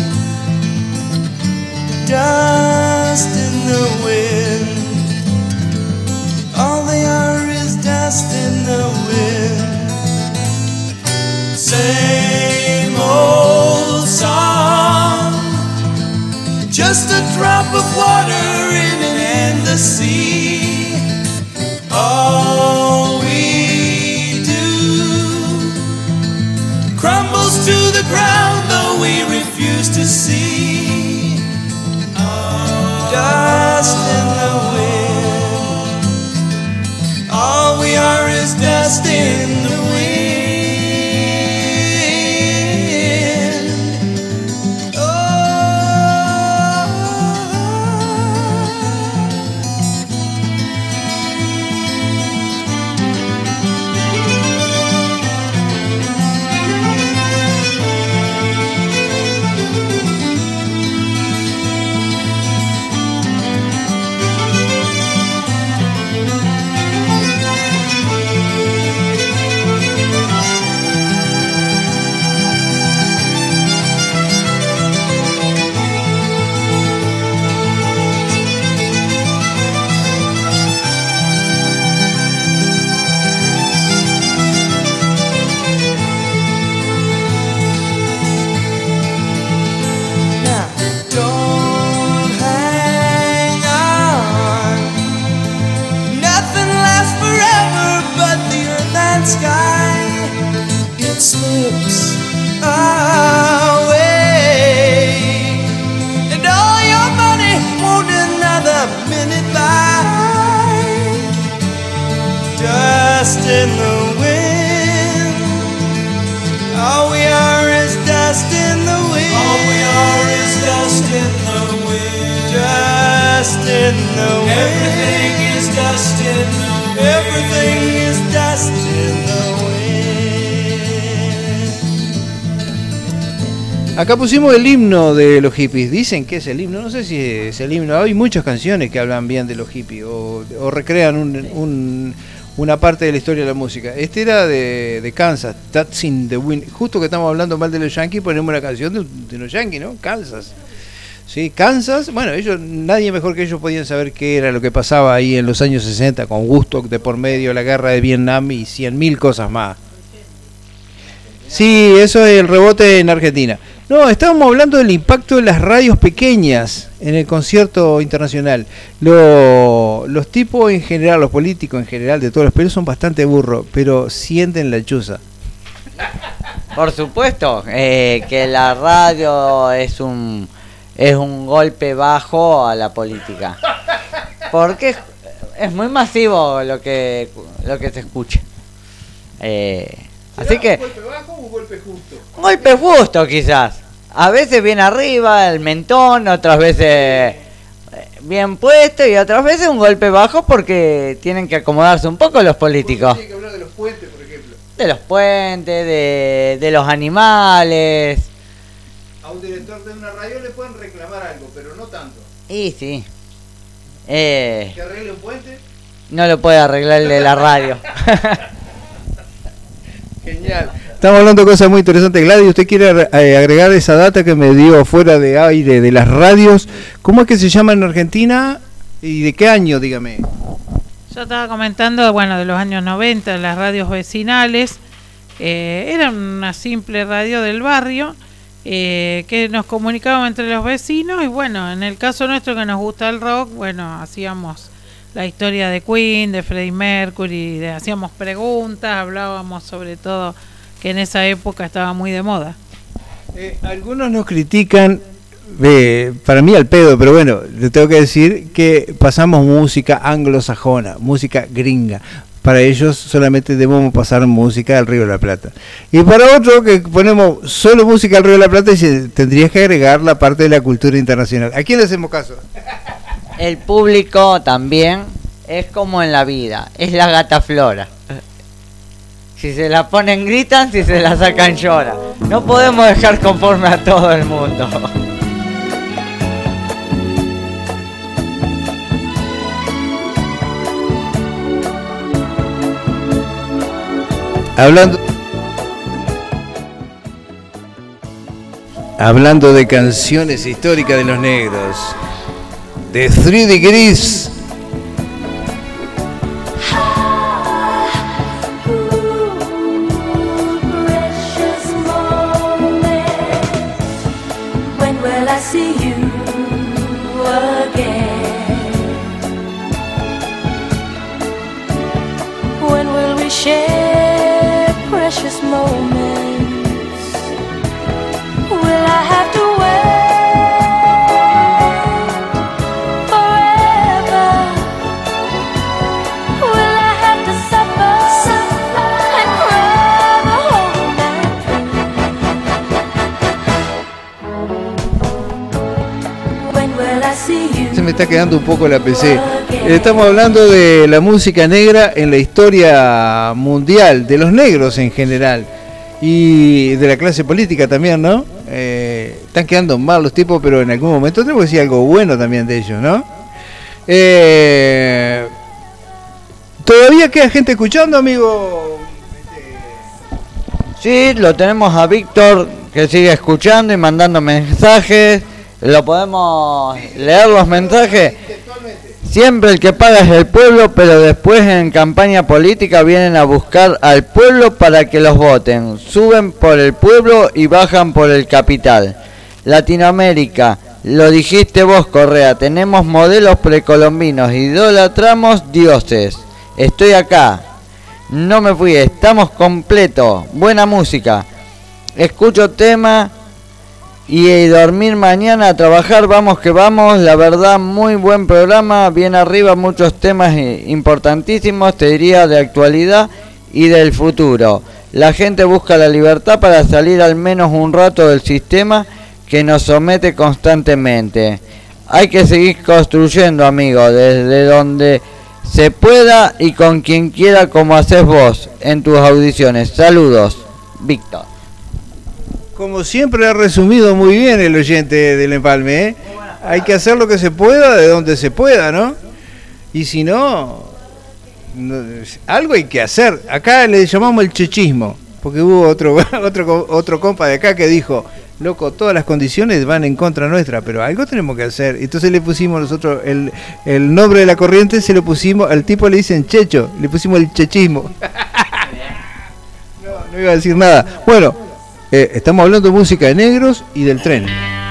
dust in the wind. All they are is dust in the wind. Same old song, just a drop of water in an endless sea. All we do crumbles to the ground, though we refuse to see. Dust in the wind. All we are is dust in the wind. in the wind. Everything is dust in the wind. Everything is dust in the wind. Acá pusimos el himno de los hippies. Dicen que es el himno. No sé si es el himno. Hay muchas canciones que hablan bien de los hippies o, o recrean un, un, una parte de la historia de la música. Este era de, de Kansas, That's in the Wind. Justo que estamos hablando mal de los yankees, ponemos una canción de, de los yankees, ¿no? Kansas. Sí, Kansas. Bueno, ellos, nadie mejor que ellos podían saber qué era lo que pasaba ahí en los años sesenta con Woodstock de por medio, la guerra de Vietnam y cien mil cosas más. Sí, eso es el rebote en Argentina. No, estábamos hablando del impacto de las radios pequeñas en el concierto internacional. Lo, los tipos en general, los políticos en general de todos los países son bastante burros, pero sienten la chuza. Por supuesto, eh, que la radio es un es un golpe bajo a la política. Porque es, es muy masivo lo que lo que se escucha. Eh, Así que... ¿Un golpe bajo o un golpe justo? Un golpe justo, quizás. A veces bien arriba, el mentón, otras veces bien puesto y otras veces un golpe bajo porque tienen que acomodarse un poco los políticos. Tienen que hablar de los puentes, por ejemplo. De los puentes, de, de los animales. A un director de una radio le pueden reclamar algo, pero no tanto. Y sí. Eh, ¿Que arregle un puente? No lo puede arreglar el de la radio. Genial. Estamos hablando de cosas muy interesantes. Gladys, ¿usted quiere eh, agregar esa data que me dio fuera de aire de las radios? ¿Cómo es que se llama en Argentina? ¿Y de qué año, dígame? Yo estaba comentando, bueno, de los años noventa, las radios vecinales. Eh, era una simple radio del barrio eh, que nos comunicábamos entre los vecinos. Y bueno, en el caso nuestro que nos gusta el rock, bueno, hacíamos la historia de Queen, de Freddie Mercury, de, hacíamos preguntas, hablábamos sobre todo que en esa época estaba muy de moda. Eh, algunos nos critican, eh, para mí al pedo, pero bueno, le tengo que decir que pasamos música anglosajona, música gringa. Para ellos solamente debemos pasar música del Río de la Plata. Y para otro que ponemos solo música del Río de la Plata, dice, tendrías que agregar la parte de la cultura internacional. ¿A quién le hacemos caso? El público también es como en la vida, es la gata flora. Si se la ponen gritan, si se la sacan lloran. No podemos dejar conforme a todo el mundo. Hablando Hablando de canciones históricas de los negros, de Three Degrees. Share precious moments. Will I have to wait forever? Will I have to suffer, suffer and cry the whole night through? When will I see you? Se me está quedando un poco la P C. Estamos hablando de la música negra en la historia mundial, de los negros en general y de la clase política también, ¿no? Eh, están quedando mal los tipos, pero en algún momento tenemos que decir algo bueno también de ellos, ¿no? Eh, ¿Todavía queda gente escuchando, amigo? Sí, lo tenemos a Víctor que sigue escuchando y mandando mensajes. ¿Lo podemos leer los mensajes? Siempre el que paga es el pueblo, pero después en campaña política vienen a buscar al pueblo para que los voten. Suben por el pueblo y bajan por el capital. Latinoamérica, lo dijiste vos, Correa, tenemos modelos precolombinos, idolatramos dioses. Estoy acá, no me fui, estamos completos, buena música. Escucho tema y dormir mañana a trabajar, vamos que vamos, la verdad muy buen programa, bien arriba, muchos temas importantísimos, te diría de actualidad y del futuro. La gente busca la libertad para salir al menos un rato del sistema que nos somete constantemente. Hay que seguir construyendo, amigo, desde donde se pueda y con quien quiera, como haces vos en tus audiciones. Saludos, Víctor. Como siempre ha resumido muy bien el oyente del Empalme, ¿eh? Hay que hacer lo que se pueda de donde se pueda, ¿no? Y si no, no algo hay que hacer. Acá le llamamos el chechismo, porque hubo otro, otro, otro compa de acá que dijo, loco, todas las condiciones van en contra nuestra, pero algo tenemos que hacer. Entonces le pusimos nosotros el, el nombre de la corriente, se lo pusimos, al tipo le dicen checho, le pusimos el chechismo. No, no iba a decir nada. Bueno, eh, estamos hablando de música de negros y del tren.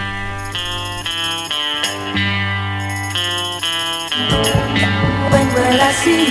When will I see?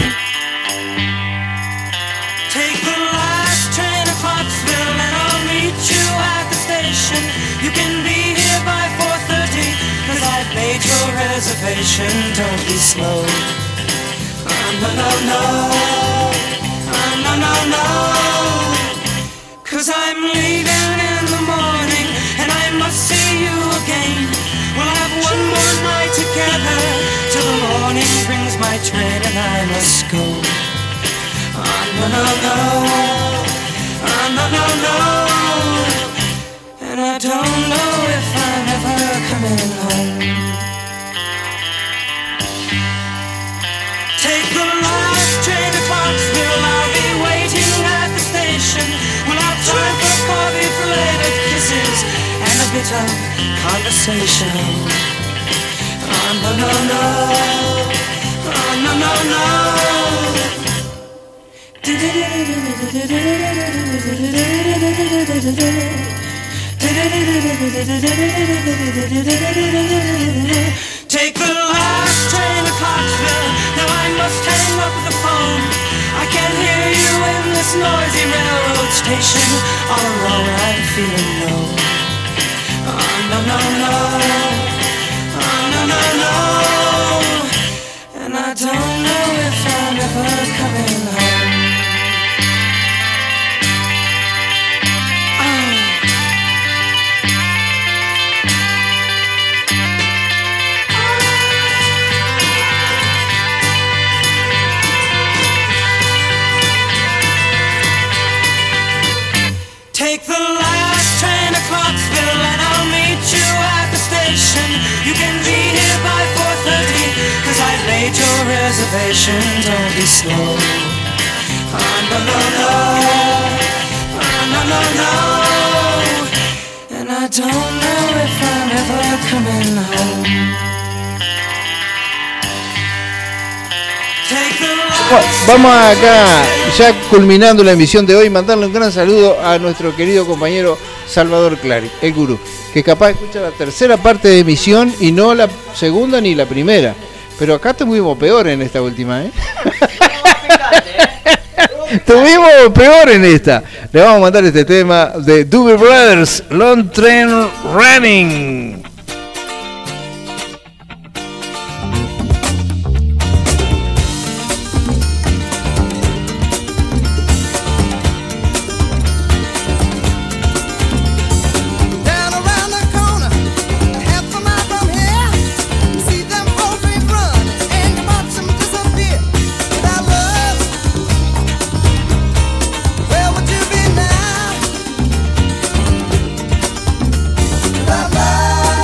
Take the last train to Pottsville and I'll meet you at the station. You can be here by four thirty, cause I've made your reservation. Don't be slow. Oh, no, no, no. Oh, no, no, no. Cause I'm leaving in the morning and I must see you again. We'll have one more night together till the morning brings my train and I must go. Oh, no, no, no. Oh, no, no, no. And I don't know if I'm ever coming home. Take the last train to Pottsville. I'll be waiting at the station. We'll have time for coffee, flavoured kisses, and a bit of conversation. Oh, no, no, no. Oh, no, no, no. Take the last train to Clarksville. Now I must hang up the phone. I can't hear you in this noisy railroad station. All alone I'm feeling low. Oh, no, no, no. Oh, no, no, no. And I don't know if I'm ever coming home. Take the last train to Clarksville and I'll meet you at the station. You can be here by four thirty, cause I've made your reservation. Don't be slow. Oh, no, no, no. Oh, no, no, no. And I don't know if I'm ever coming home. Take the Bueno, vamos acá, ya culminando la emisión de hoy, mandarle un gran saludo a nuestro querido compañero Salvador Clary, el gurú, que capaz escucha la tercera parte de emisión y no la segunda ni la primera. Pero acá estuvimos peor en esta última, ¿eh? Estuvimos peor en esta. Le vamos a mandar este tema de Doobie Brothers, Long Train Running. love.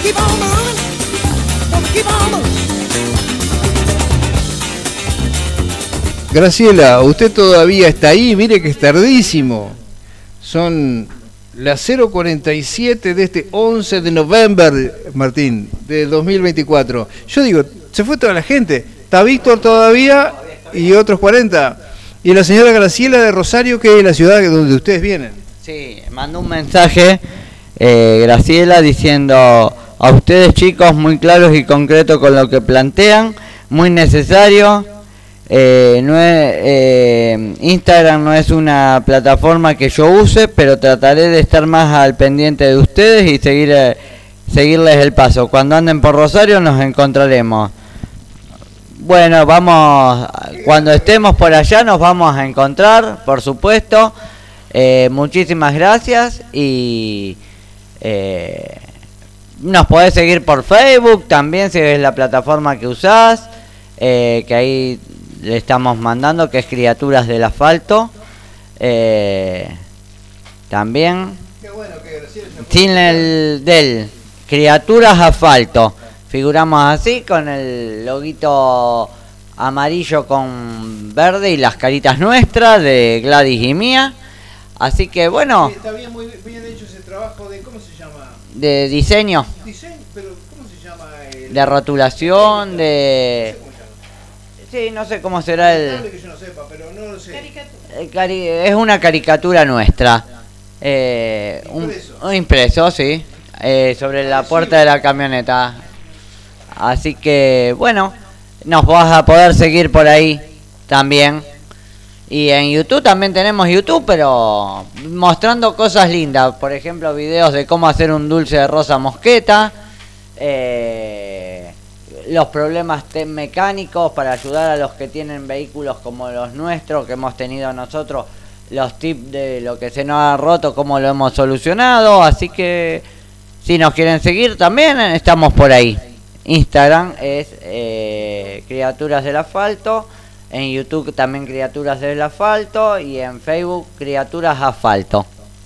keep on moving. Gonna keep on moving. Graciela, usted todavía está ahí, mire que es tardísimo. Son las cero cuarenta y siete de este once de noviembre, Martín, de dos mil veinticuatro. Yo digo, se fue toda la gente. Está Víctor todavía y otros cuarenta. Y la señora Graciela de Rosario, que es la ciudad donde ustedes vienen. Sí, mandó un mensaje, eh, Graciela, diciendo a ustedes chicos muy claros y concretos con lo que plantean, muy necesario. Eh, no es, eh, Instagram no es una plataforma que yo use, pero trataré de estar más al pendiente de ustedes y seguir eh, seguirles el paso. Cuando anden por Rosario nos encontraremos. Bueno, vamos, cuando estemos por allá nos vamos a encontrar, por supuesto. Eh, muchísimas gracias y eh, nos podés seguir por Facebook también si es la plataforma que usás, eh, que ahí le estamos mandando, que es Criaturas del Asfalto. Eh, también sin el del Criaturas Asfalto. Figuramos así con el loguito amarillo con verde y las caritas nuestras de Gladys y mía. Así que bueno. Sí, está bien, muy bien hecho ese trabajo de, ¿cómo se llama? De diseño. Diseño, pero ¿cómo se llama? El... De rotulación, de... Sí, no sé cómo será el... Que yo no sepa, pero no lo sé. el cari... Es una caricatura nuestra. Eh, impreso. Un, un impreso, sí. Eh, sobre la puerta de la camioneta. Así que, bueno, nos vas a poder seguir por ahí también. Y en YouTube también tenemos YouTube, pero mostrando cosas lindas. Por ejemplo, videos de cómo hacer un dulce de rosa mosqueta. Eh, los problemas mecánicos para ayudar a los que tienen vehículos como los nuestros, que hemos tenido nosotros. Los tips de lo que se nos ha roto, cómo lo hemos solucionado. Así que, si nos quieren seguir también, estamos por ahí. Instagram es eh, Criaturas del Asfalto. En YouTube también Criaturas del Asfalto. Y en Facebook Criaturas Asfalto.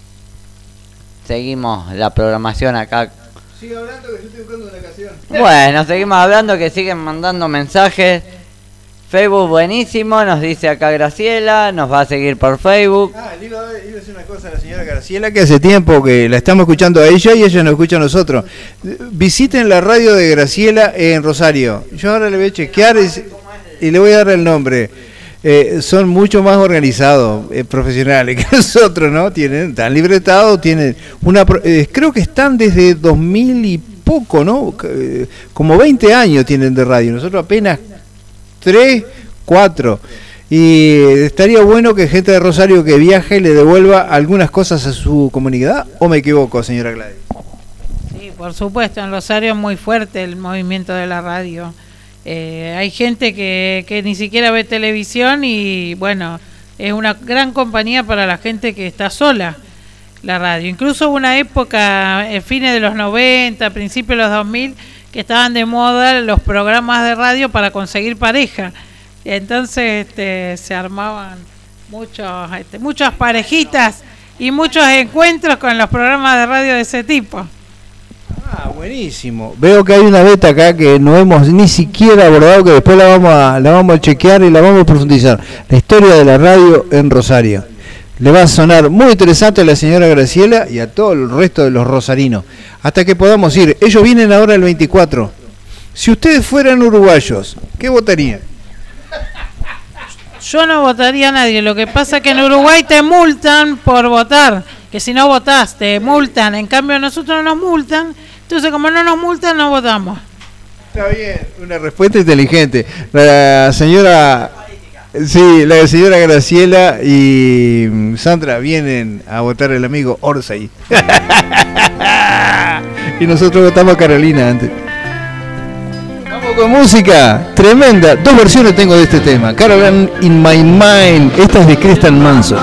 Seguimos la programación acá. Sigue hablando que yo estoy buscando una canción. Bueno, seguimos hablando, que siguen mandando mensajes. Facebook buenísimo, nos dice acá Graciela. Nos va a seguir por Facebook. Ah, le iba a, iba a decir una cosa a la señora Graciela, que hace tiempo que la estamos escuchando a ella y ella nos escucha a nosotros. Visiten la radio de Graciela en Rosario. Yo ahora le voy a chequear y, y le voy a dar el nombre. Eh, son mucho más organizados, eh, profesionales que nosotros, ¿no? Tienen, están libretados, tienen una... Eh, creo que están desde dos mil y poco, ¿no? Eh, como veinte años tienen de radio. Nosotros apenas tres, cuatro. Y estaría bueno que gente de Rosario que viaje le devuelva algunas cosas a su comunidad, ¿o me equivoco, señora Gladys? Sí, por supuesto, en Rosario es muy fuerte el movimiento de la radio. Eh, hay gente que, que ni siquiera ve televisión y bueno, es una gran compañía para la gente que está sola, la radio. Incluso hubo una época, en fines de los noventa, principios de los dos mil, que estaban de moda los programas de radio para conseguir pareja. Entonces este, se armaban muchos, este, muchas parejitas y muchos encuentros con los programas de radio de ese tipo. Ah, buenísimo. Veo que hay una beta acá que no hemos ni siquiera abordado, que después la vamos a, la vamos a chequear y la vamos a profundizar. La historia de la radio en Rosario. Le va a sonar muy interesante a la señora Graciela y a todo el resto de los rosarinos. Hasta que podamos ir. Ellos vienen ahora el veinticuatro. Si ustedes fueran uruguayos, ¿qué votarían? Yo no votaría a nadie. Lo que pasa es que en Uruguay te multan por votar. Que si no votás, te multan. En cambio, a nosotros no nos multan. Entonces, como no nos multan, no votamos. Está bien, una respuesta inteligente. La señora... Sí, la señora Graciela y Sandra vienen a votar el amigo Orsay. Y nosotros votamos a Carolina antes. Vamos con música tremenda. Dos versiones tengo de este tema. Caroline in My Mind. Esta es de Crystal Manson.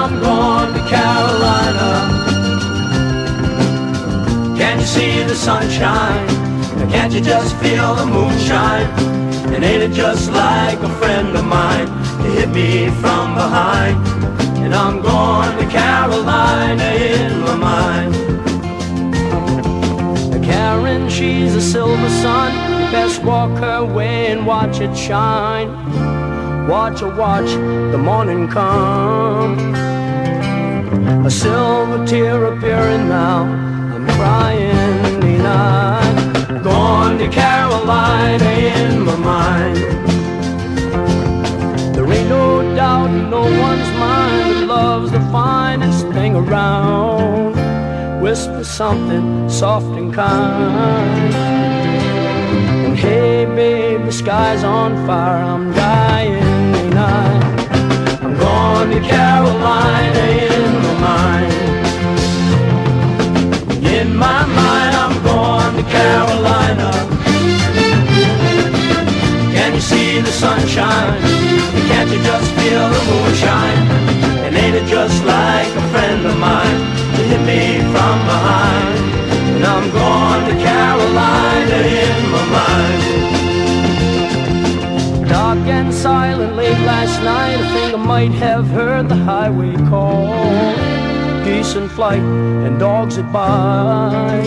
Can you see the sunshine? Can't you just feel the moonshine? And ain't it just like a friend of mine? He hit me from behind, and I'm going to Carolina in my mind. Carolina Karen, she's a silver sun. You best walk her way and watch it shine. Watch her, watch the morning come. A silver tear appearing now. I'm crying tonight. Gone to Carolina in my mind. There ain't no doubt in no one's mind that love's the finest thing around. Whisper something soft and kind. And hey babe, the sky's on fire. I'm dying tonight. I'm going to Carolina in my mind. In my mind I'm going to Carolina. Can you see the sunshine? Can't you just feel the moonshine? And ain't it just like a friend of mine to hit me from behind? And I'm going to Carolina in my mind. Dark and silent late last night, I think I might have heard the highway call. Geese in flight and dogs that bite.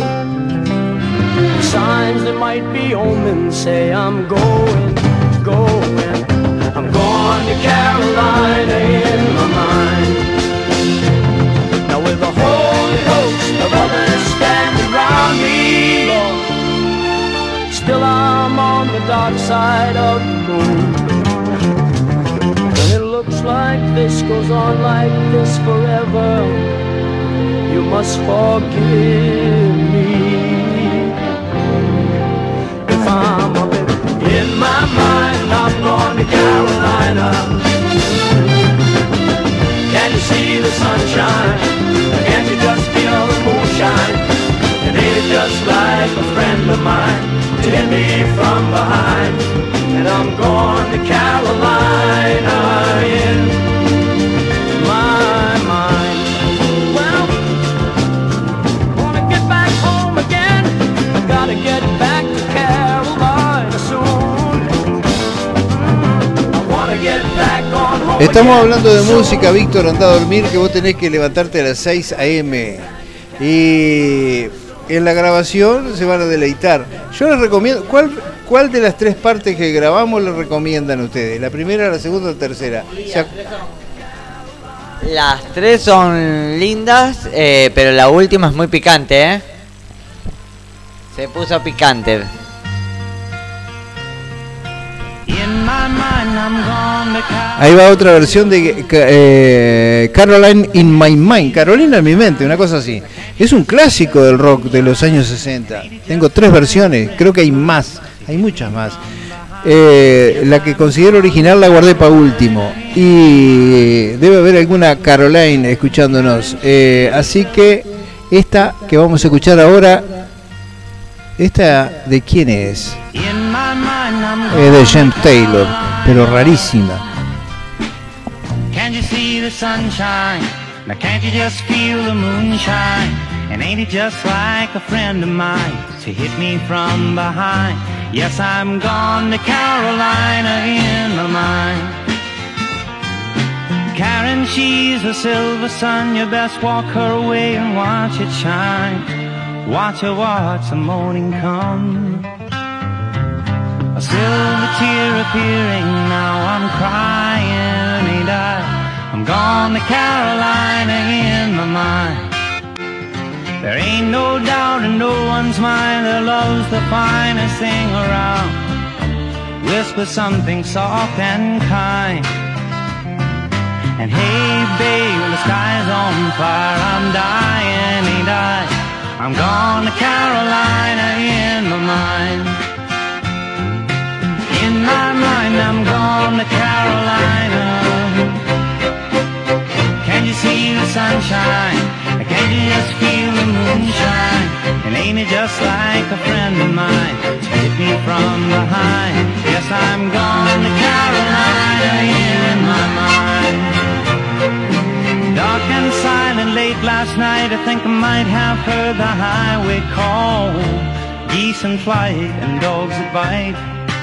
Signs that might be omens say I'm going, going. I'm going to Carolina in my mind. Now with a whole host of others standing around me, Lord, still I'm on the dark side of the moon. And it looks like this goes on like this forever. You must forgive me if I'm a bit in my mind. I'm going to Carolina. Can you see the sunshine? Can't you just feel the moonshine? And ain't it just like a friend of mine to hit me from behind? And I'm going to Carolina in my mind. Well, wanna get back home again. I gotta get back to Carolina soon. Estamos hablando de música, Víctor, anda a dormir, que vos tenés que levantarte a las seis a eme. Y en la grabación se van a deleitar. Yo les recomiendo, ¿cuál, cuál de las tres partes que grabamos les recomiendan ustedes? ¿La primera, la segunda o la tercera? Las, tres son... las tres son lindas, eh, pero la última es muy picante, ¿eh? Se puso picante. Ahí va otra versión de eh, Caroline in My Mind, Carolina en mi mente, una cosa así. Es un clásico del rock de los años sesenta. Tengo tres versiones, creo que hay más, hay muchas más. Eh, la que considero original la guardé para último. Y debe haber alguna Caroline escuchándonos. Eh, así que esta que vamos a escuchar ahora, ¿esta de quién es? Es de James Taylor, pero rarísima. Can't you see the sunshine? Now can't you just feel the moonshine? And ain't it just like a friend of mine to hit me from behind? Yes, I'm gone to Carolina in my mind. Karen, she's a silver sun. You best walk her away and watch it shine. Watch her watch the morning come. A silver tear appearing, now I'm crying, ain't I? I'm gone to Carolina in my mind. There ain't no doubt in no one's mind that love's the finest thing around. Whisper something soft and kind. And hey babe, the sky's on fire, I'm dying, ain't I? I'm gone to Carolina in my mind. In my mind I'm gone to Carolina. Can you see the sunshine? Can't you just feel the moonshine? And ain't it just like a friend of mine to hit me from behind? Yes, I'm gone to Carolina in my mind. Dark and silent late last night, I think I might have heard the highway call. Geese in flight and dogs that bite.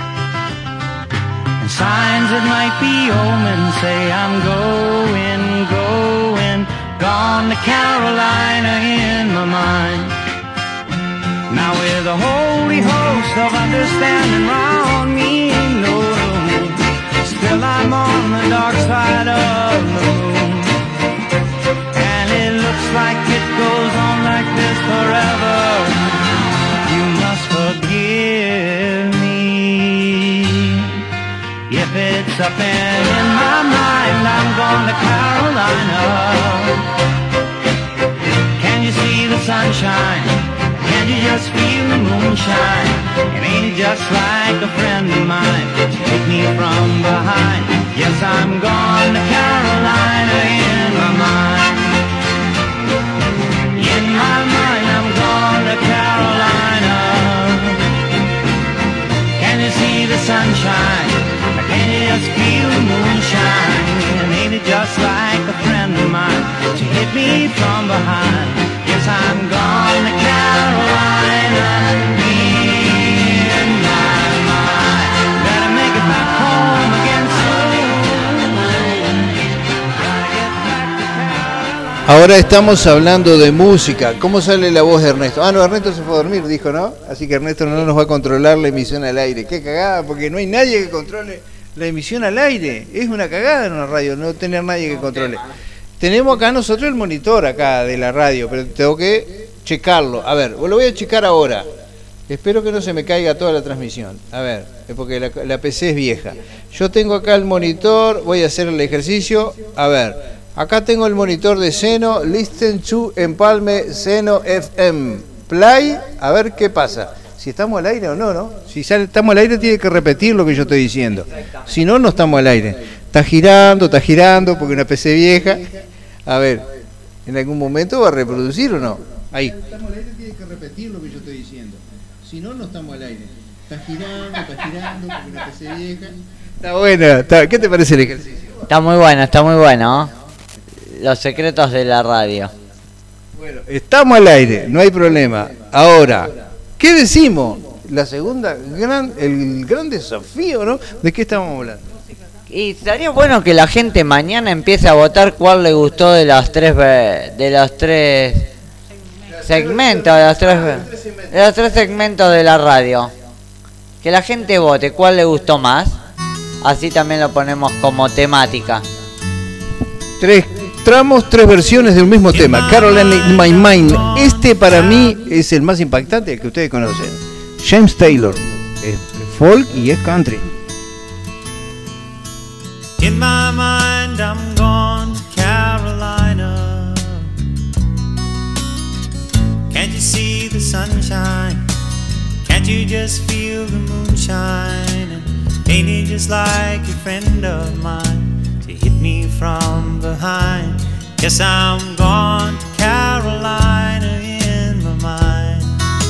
Signs that might be omens say I'm going, going, gone to Carolina in my mind. Now with a holy host of understanding round me, no, still I'm on the dark side of the moon. And it looks like it goes on like this forever. You must forgive me. If it's up and in my mind, I'm going to Carolina. Can you see the sunshine? Can you just feel the moonshine? And ain't it just like a friend of mine to take me from behind? Yes, I'm gone to Carolina in my mind. In my mind, I'm gone to Carolina. Can you see the sunshine? Can you just feel the moonshine? And ain't it just like a friend of mine to hit me from behind? Yes, I'm gone to Carolina. In my mind, gotta make it back home again soon. Gotta get back to Carolina. Ahora estamos hablando de música. ¿Cómo sale la voz de Ernesto? Ah, no, Ernesto se fue a dormir, dijo, ¿no? Así que Ernesto no nos va a controlar la emisión al aire. Qué cagada, porque no hay nadie que controle la emisión al aire. Es una cagada en una radio no tener nadie que controle. Tenemos acá nosotros el monitor acá de la radio, pero tengo que checarlo. A ver, lo voy a checar ahora. Espero que no se me caiga toda la transmisión. A ver, es porque la, la P C es vieja. Yo tengo acá el monitor, voy a hacer el ejercicio. A ver, acá tengo el monitor de Seno, Listen to Empalme Seno F M Play. A ver qué pasa. Si estamos al aire o no, ¿no? Si sale, estamos al aire tiene que repetir lo que yo estoy diciendo. Si no, no estamos al aire. Está girando, está girando, porque una P C vieja. A ver, ¿en algún momento va a reproducir o no? Ahí. Estamos al aire tiene que repetir lo que yo estoy diciendo. Si no, no estamos al aire. Está girando, está girando, porque una P C vieja. Está buena. Está, ¿qué te parece el ejercicio? Está muy bueno, está muy bueno. Los secretos de la radio. Bueno, estamos al aire, no hay problema. Ahora, ¿qué decimos? La segunda, gran, el gran desafío, ¿no? ¿De qué estamos hablando? Y estaría bueno que la gente mañana empiece a votar cuál le gustó de los tres ve- de los tres segmentos, de los tres, de los tres segmentos de la radio. Que la gente vote cuál le gustó más. Así también lo ponemos como temática. Tres tramos, tres versiones de un mismo tema. Caroline in My Mind. Este para mí es el más impactante, el que ustedes conocen. James Taylor. Es folk y es country. In my mind, I'm gone to Carolina. Can't you see the sunshine? Can't you just feel the moonshine? And ain't it just like a friend of mine to hit me from behind? Yes, I'm gone to Carolina in my mind.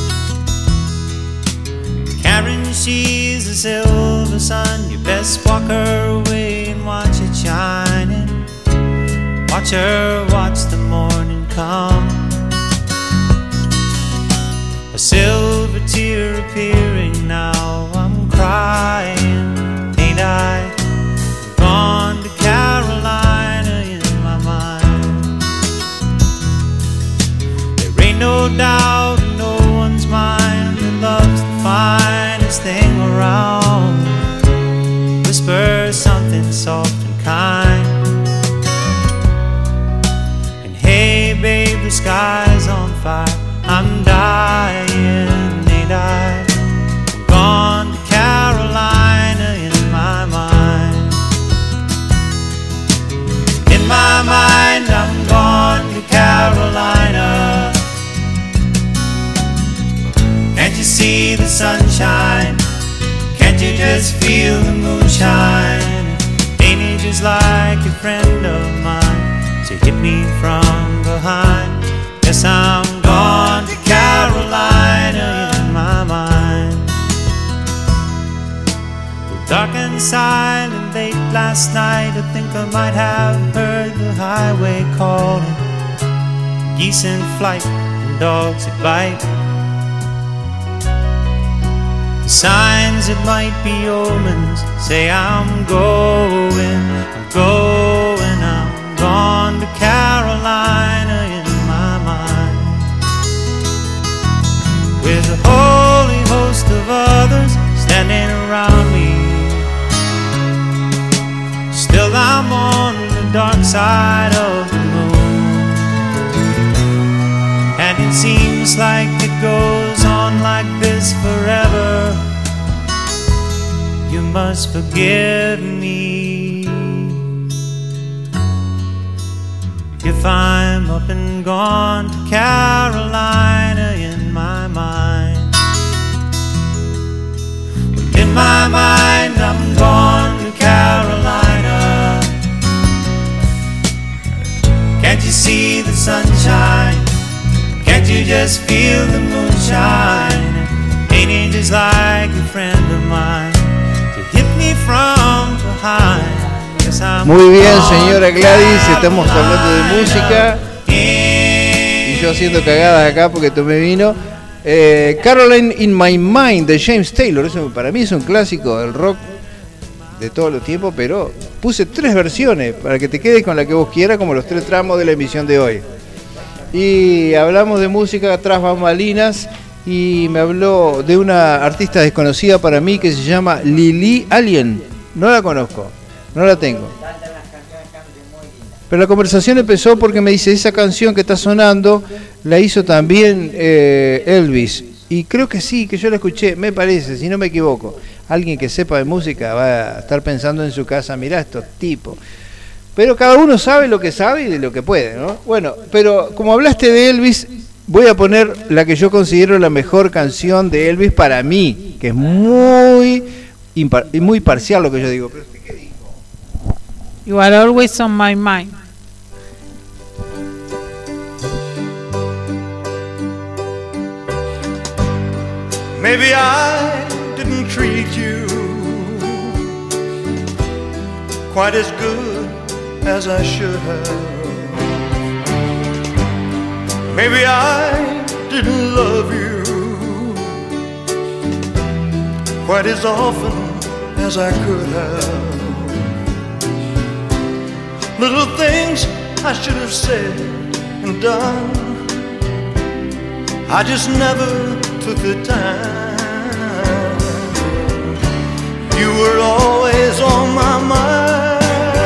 Karen, she's a silver sun. You best walk her away and watch it shining. Watch her watch the morning come. A silver tear appearing now. I'm crying, ain't I? Gone to Carolina in my mind. There ain't no doubt in no one's mind that love's the finest thing around. Whisper something soft and kind. And hey babe, the sky's on fire. I'm dying, ain't I? I'm gone to Carolina in my mind. In my mind, I'm gone to Carolina. Can't you see the sunshine? Can't you just feel the moonshine? Ain't it just like a friend of mine to hit me from behind? Yes, I'm gone to Carolina in my mind. Dark and silent late last night, I think I might have heard the highway calling. Geese in flight and dogs that bite. Signs that might be omens say I'm going, I'm going, I'm gone to Carolina in my mind. With a dark side of the moon. And it seems like it goes on like this forever. You must forgive me if I'm up and gone to Carolina in my mind. In my mind I'm gone to Carolina. Can't you see the sunshine? Can't you just feel the moonshine? Ain't it just like a friend of mine to hit me from behind? Yes, I'm Muy bien, gone señora to Gladys, estamos hablando de Carolina. música y yo haciendo cagadas acá porque tomé vino. Eh, Caroline in My Mind de James Taylor, eso para mí es un clásico del rock de todos los tiempos, pero puse tres versiones para que te quedes con la que vos quieras, como los tres tramos de la emisión de hoy. Y hablamos de música tras bambalinas y me habló de una artista desconocida para mí que se llama Lily Allen. No la conozco, no la tengo. Pero la conversación empezó porque me dice, esa canción que está sonando la hizo también eh, Elvis. Y creo que sí, que yo la escuché, me parece, si no me equivoco. Alguien que sepa de música va a estar pensando en su casa, mirá estos tipos. Pero cada uno sabe lo que sabe y de lo que puede, ¿no? Bueno, pero como hablaste de Elvis, voy a poner la que yo considero la mejor canción de Elvis para mí, que es muy, impar- muy parcial lo que yo digo. Pero ¿qué digo? You are always on my mind. Maybe I didn't treat you quite as good as I should have. Maybe I didn't love you quite as often as I could have. Little things I should have said and done, I just never took the time. You were always on my mind.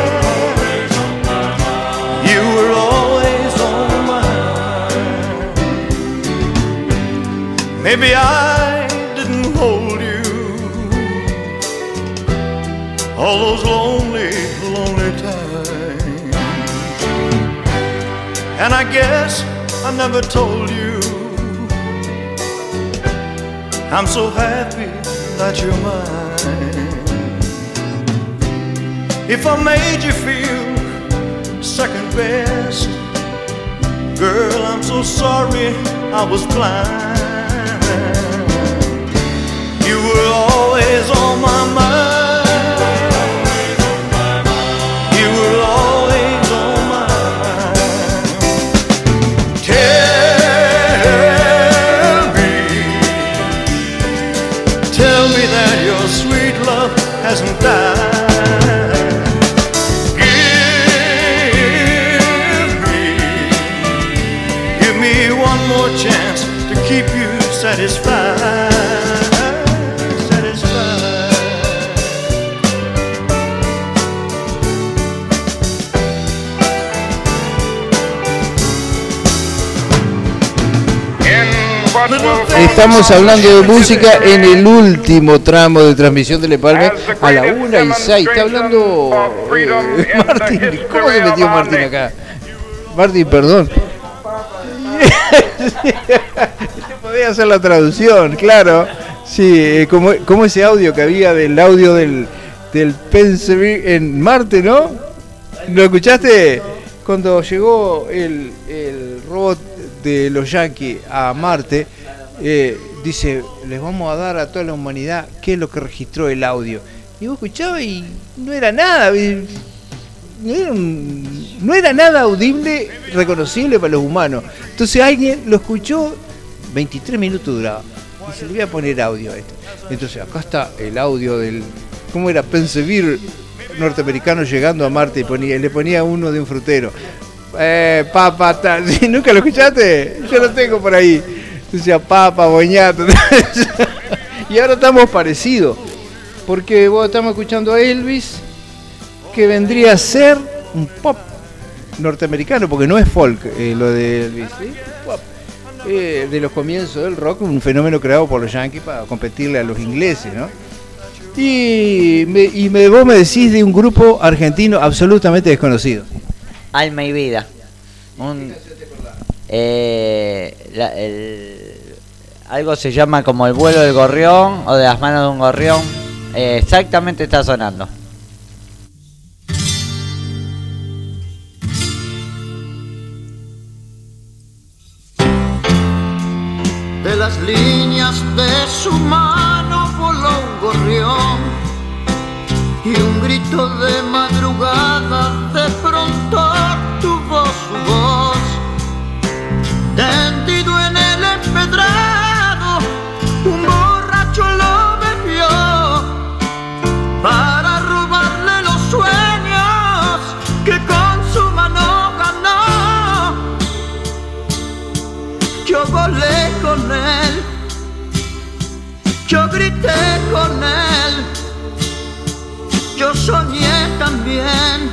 You were always on my mind. Maybe I didn't hold you all those lonely, lonely times. And I guess I never told you I'm so happy that you're mine. If I made you feel second best, girl, I'm so sorry I was blind. You were always on my mind. You were always on my mind. Tell me, tell me that your sweet love hasn't died. Chance to keep you satisfied, satisfied. Estamos hablando de música en el último tramo de transmisión de Le Palme a la una y seis. Está hablando eh, Martín. ¿Cómo se metió Martín acá? Martín, perdón. Podía hacer la traducción, claro. Sí, eh, como, como ese audio que había del audio del, del Perseverance en Marte, ¿no? ¿Lo escuchaste? Cuando llegó el, el robot de los Yankees a Marte, eh, dice, les vamos a dar a toda la humanidad qué es lo que registró el audio. Y vos escuchabas y no era nada. No era, un, no era nada audible, reconocible para los humanos. Entonces alguien lo escuchó, veintitrés minutos duraba, y se le voy a poner audio a esto. Entonces acá está el audio del, ¿cómo era? Perseverance norteamericano llegando a Marte, y ponía, le ponía uno de un frutero. Eh, papa, tal. ¿Sí? ¿Nunca lo escuchaste? Yo lo tengo por ahí. Decía papa, boñato. Y ahora estamos parecidos, porque vos estamos escuchando a Elvis, que vendría a ser un pop norteamericano, porque no es folk, eh, lo de Elvis, ¿sí? Pop. Eh, de los comienzos del rock, un fenómeno creado por los Yankees para competirle a los ingleses, ¿no? Y, me, y me, vos me decís de un grupo argentino absolutamente desconocido. Alma y Vida. Un, eh, la, el, algo se llama como El vuelo del gorrión o De las manos de un gorrión. Eh, exactamente está sonando. De las líneas de su mano voló un gorrión y un grito de madrugada de pronto tuvo su voz. Tendido en el empedrado, un borracho lo bebió para robarle los sueños que con su mano ganó. Yo volé con él, yo grité con él, yo soñé también.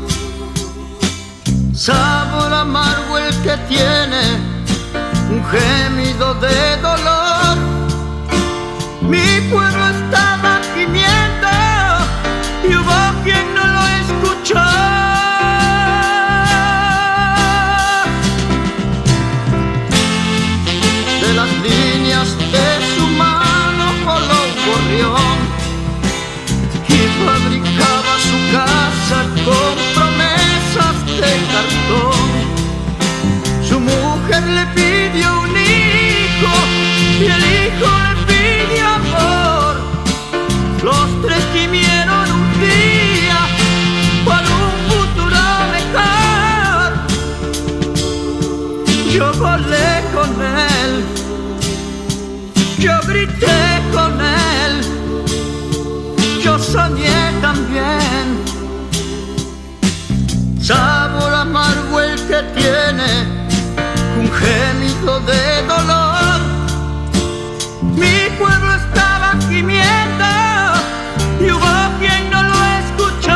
Sabor amargo el que tiene un gemido de dolor. Mi pueblo estaba gimiendo y hubo quien no lo escuchó. De las líneas de su mano voló un gorrión y fabricaba su casa con promesas de cartón. Su mujer le pidió un hijo y el hijo le pidió amor. Los tres gimieron un día por un futuro mejor. Yo volé con él, yo grité con él, yo soñé también. Sabor amargo el que tiene un gemido de dolor. Mi pueblo estaba gimiendo y hubo quien no lo escuchó.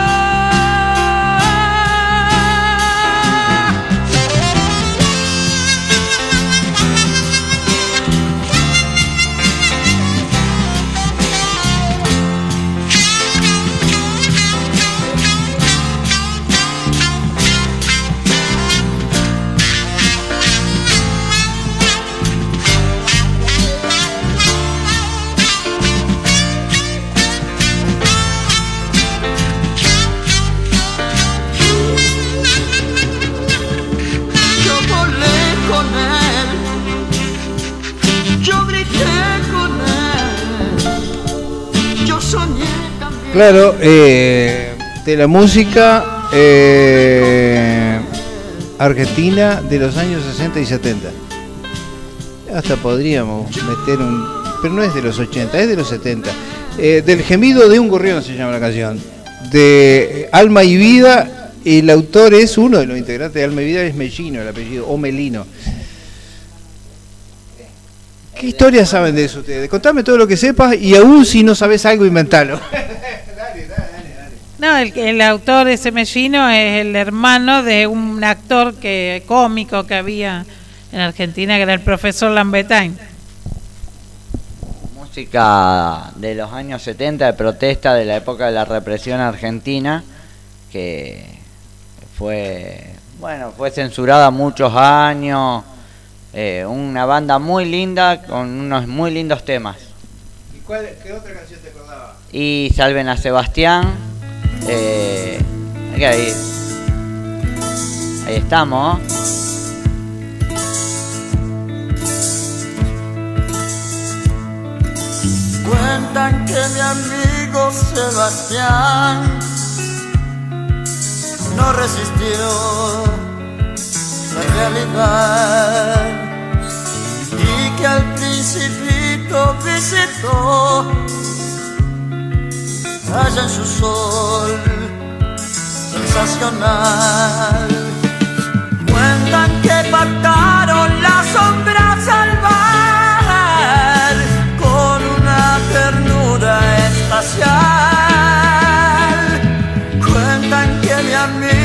Claro, eh, de la música eh, argentina de los años sesenta y setenta. Hasta podríamos meter un... Pero no es de los ochenta, es de los setenta. Eh, del gemido de un gorrión se llama la canción. De Alma y Vida, el autor es uno de los integrantes de Alma y Vida, es Mellino el apellido, o Melino. ¿Qué historias saben de eso ustedes? Contame todo lo que sepas y aún si no sabes algo, inventalo. No, el, el autor ese Mellino es el hermano de un actor que cómico que había en Argentina, que era el profesor Lambertain. Música de los años setenta, de protesta de la época de la represión argentina, que fue, bueno, fue censurada muchos años. Eh, una banda muy linda con unos muy lindos temas. ¿Y cuál, qué otra canción te acordaba? Y Salven a Sebastián. Eh, ahí, ahí estamos. Cuentan que mi amigo Sebastián no resistió la realidad y que al Principito visitó allá en su sol sensacional. Cuentan que pactaron la sombra salvar con una ternura espacial. Cuentan que mi amigo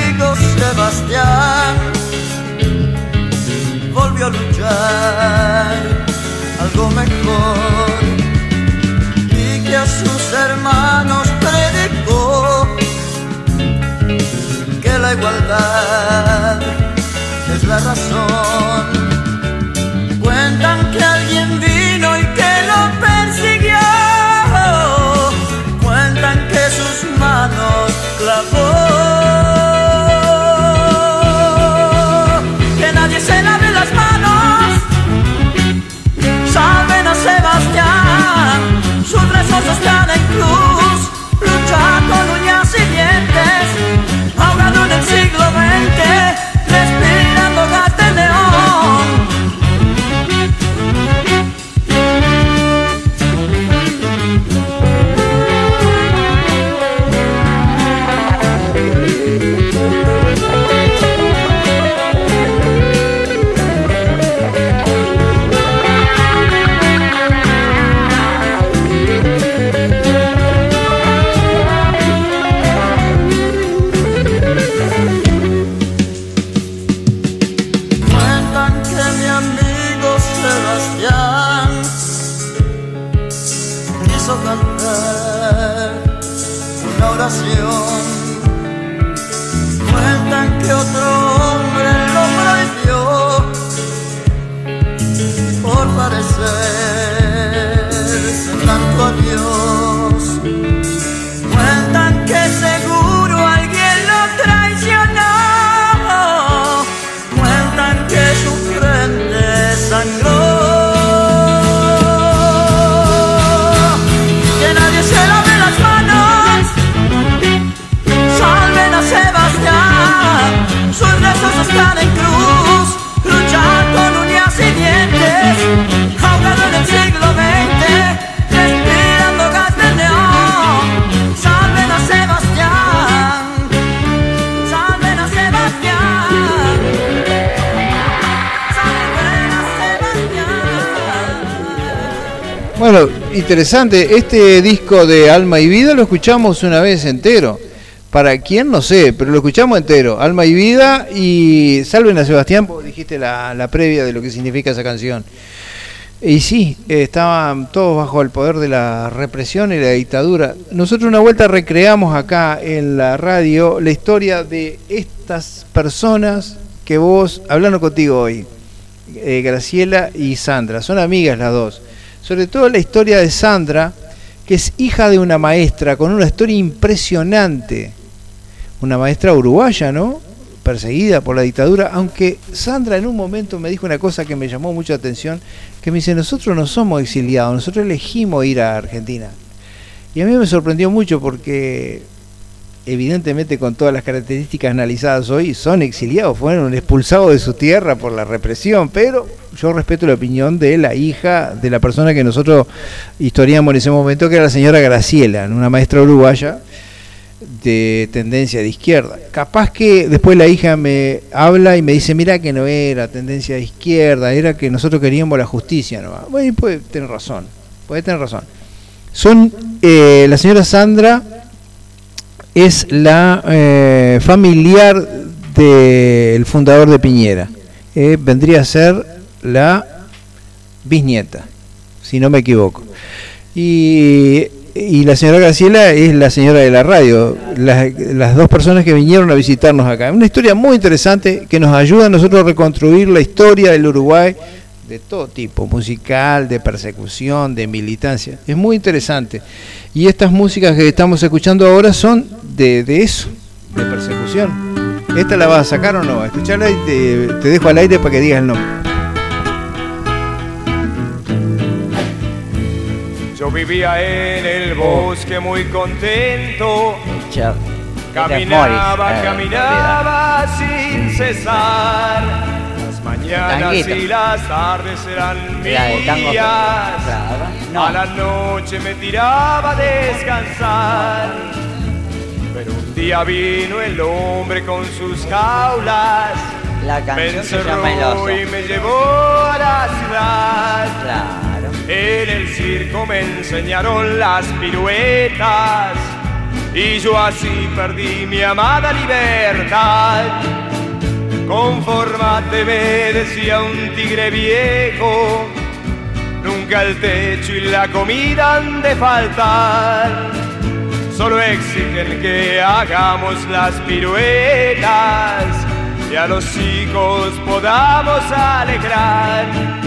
quiso cantar una oración. Cuentan que otro hombre lo prohibió por parecerse tanto a Dios. Cuentan que seguro alguien lo traicionó. Cuentan que su frente sangró. Que nadie se lave las manos. Salven a Sebastián. Sus restos están en cruz. Luchar con uñas y dientes. Ahogado en el siglo veinte. Respirando gas de neón. Salven a Sebastián. Salven a Sebastián. Salven a Sebastián. Bueno, interesante. Este disco de Alma y Vida lo escuchamos una vez entero. ¿Para quién? No sé, pero lo escuchamos entero. Alma y Vida y Salven a Sebastián, porque dijiste la, la previa de lo que significa esa canción. Y sí, eh, estaban todos bajo el poder de la represión y la dictadura. Nosotros una vuelta recreamos acá en la radio la historia de estas personas que vos, hablando contigo hoy, eh, Graciela y Sandra, son amigas las dos. Sobre todo la historia de Sandra, que es hija de una maestra con una historia impresionante. Una maestra uruguaya, ¿no? Perseguida por la dictadura, aunque Sandra en un momento me dijo una cosa que me llamó mucha atención, que me dice, nosotros no somos exiliados, nosotros elegimos ir a Argentina. Y a mí me sorprendió mucho porque evidentemente con todas las características analizadas hoy son exiliados, fueron expulsados de su tierra por la represión, pero yo respeto la opinión de la hija de la persona que nosotros historiamos en ese momento, que era la señora Graciela, una maestra uruguaya de tendencia de izquierda. Capaz que después la hija me habla y me dice, mira que no era tendencia de izquierda, era que nosotros queríamos la justicia, ¿no? Bueno, puede tener razón, puede tener razón. Son, eh, la señora Sandra es la eh, familiar del fundador de Piñera, eh, vendría a ser la bisnieta, si no me equivoco. Y Y la señora Graciela es la señora de la radio, las, las dos personas que vinieron a visitarnos acá. Una historia muy interesante que nos ayuda a nosotros a reconstruir la historia del Uruguay de todo tipo, musical, de persecución, de militancia. Es muy interesante. Y estas músicas que estamos escuchando ahora son de, de eso, de persecución. ¿Esta la vas a sacar o no? Escucharla y te, te dejo al aire para que digas el nombre. Yo vivía en el bosque muy contento. Chao. Caminaba, Eh, caminaba sin cesar. Las mañanas Tanguito. y las tardes eran Era de tango, mías. claro. No. A la noche me tiraba a descansar. Pero un día vino el hombre con sus jaulas. La Me canción se llama El encerró Oso. y me llevó a la ciudad. Claro. En el circo me enseñaron las piruetas y yo así perdí mi amada libertad. Confórmate, me decía un tigre viejo, nunca el techo y la comida han de faltar. Solo exigen que hagamos las piruetas y a los hijos podamos alegrar.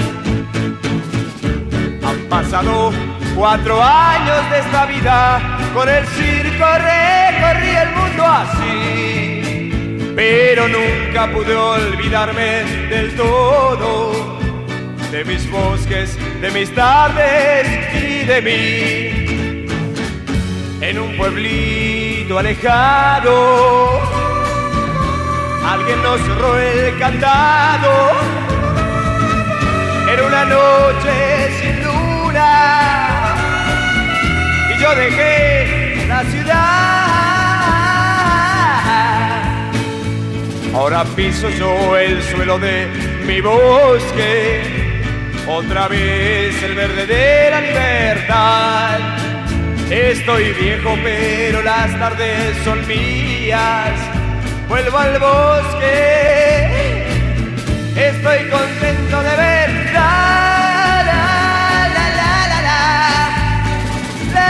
Han pasado cuatro años de esta vida, con el circo recorrí el mundo así, pero nunca pude olvidarme del todo, de mis bosques, de mis tardes y de mí. En un pueblito alejado, alguien nos cerró el candado. Era una noche sin luna y yo dejé la ciudad. Ahora piso yo el suelo de mi bosque, otra vez el verde de la libertad. Estoy viejo pero las tardes son mías, vuelvo al bosque. Estoy contento de ver la, la, la, la, la, la, la,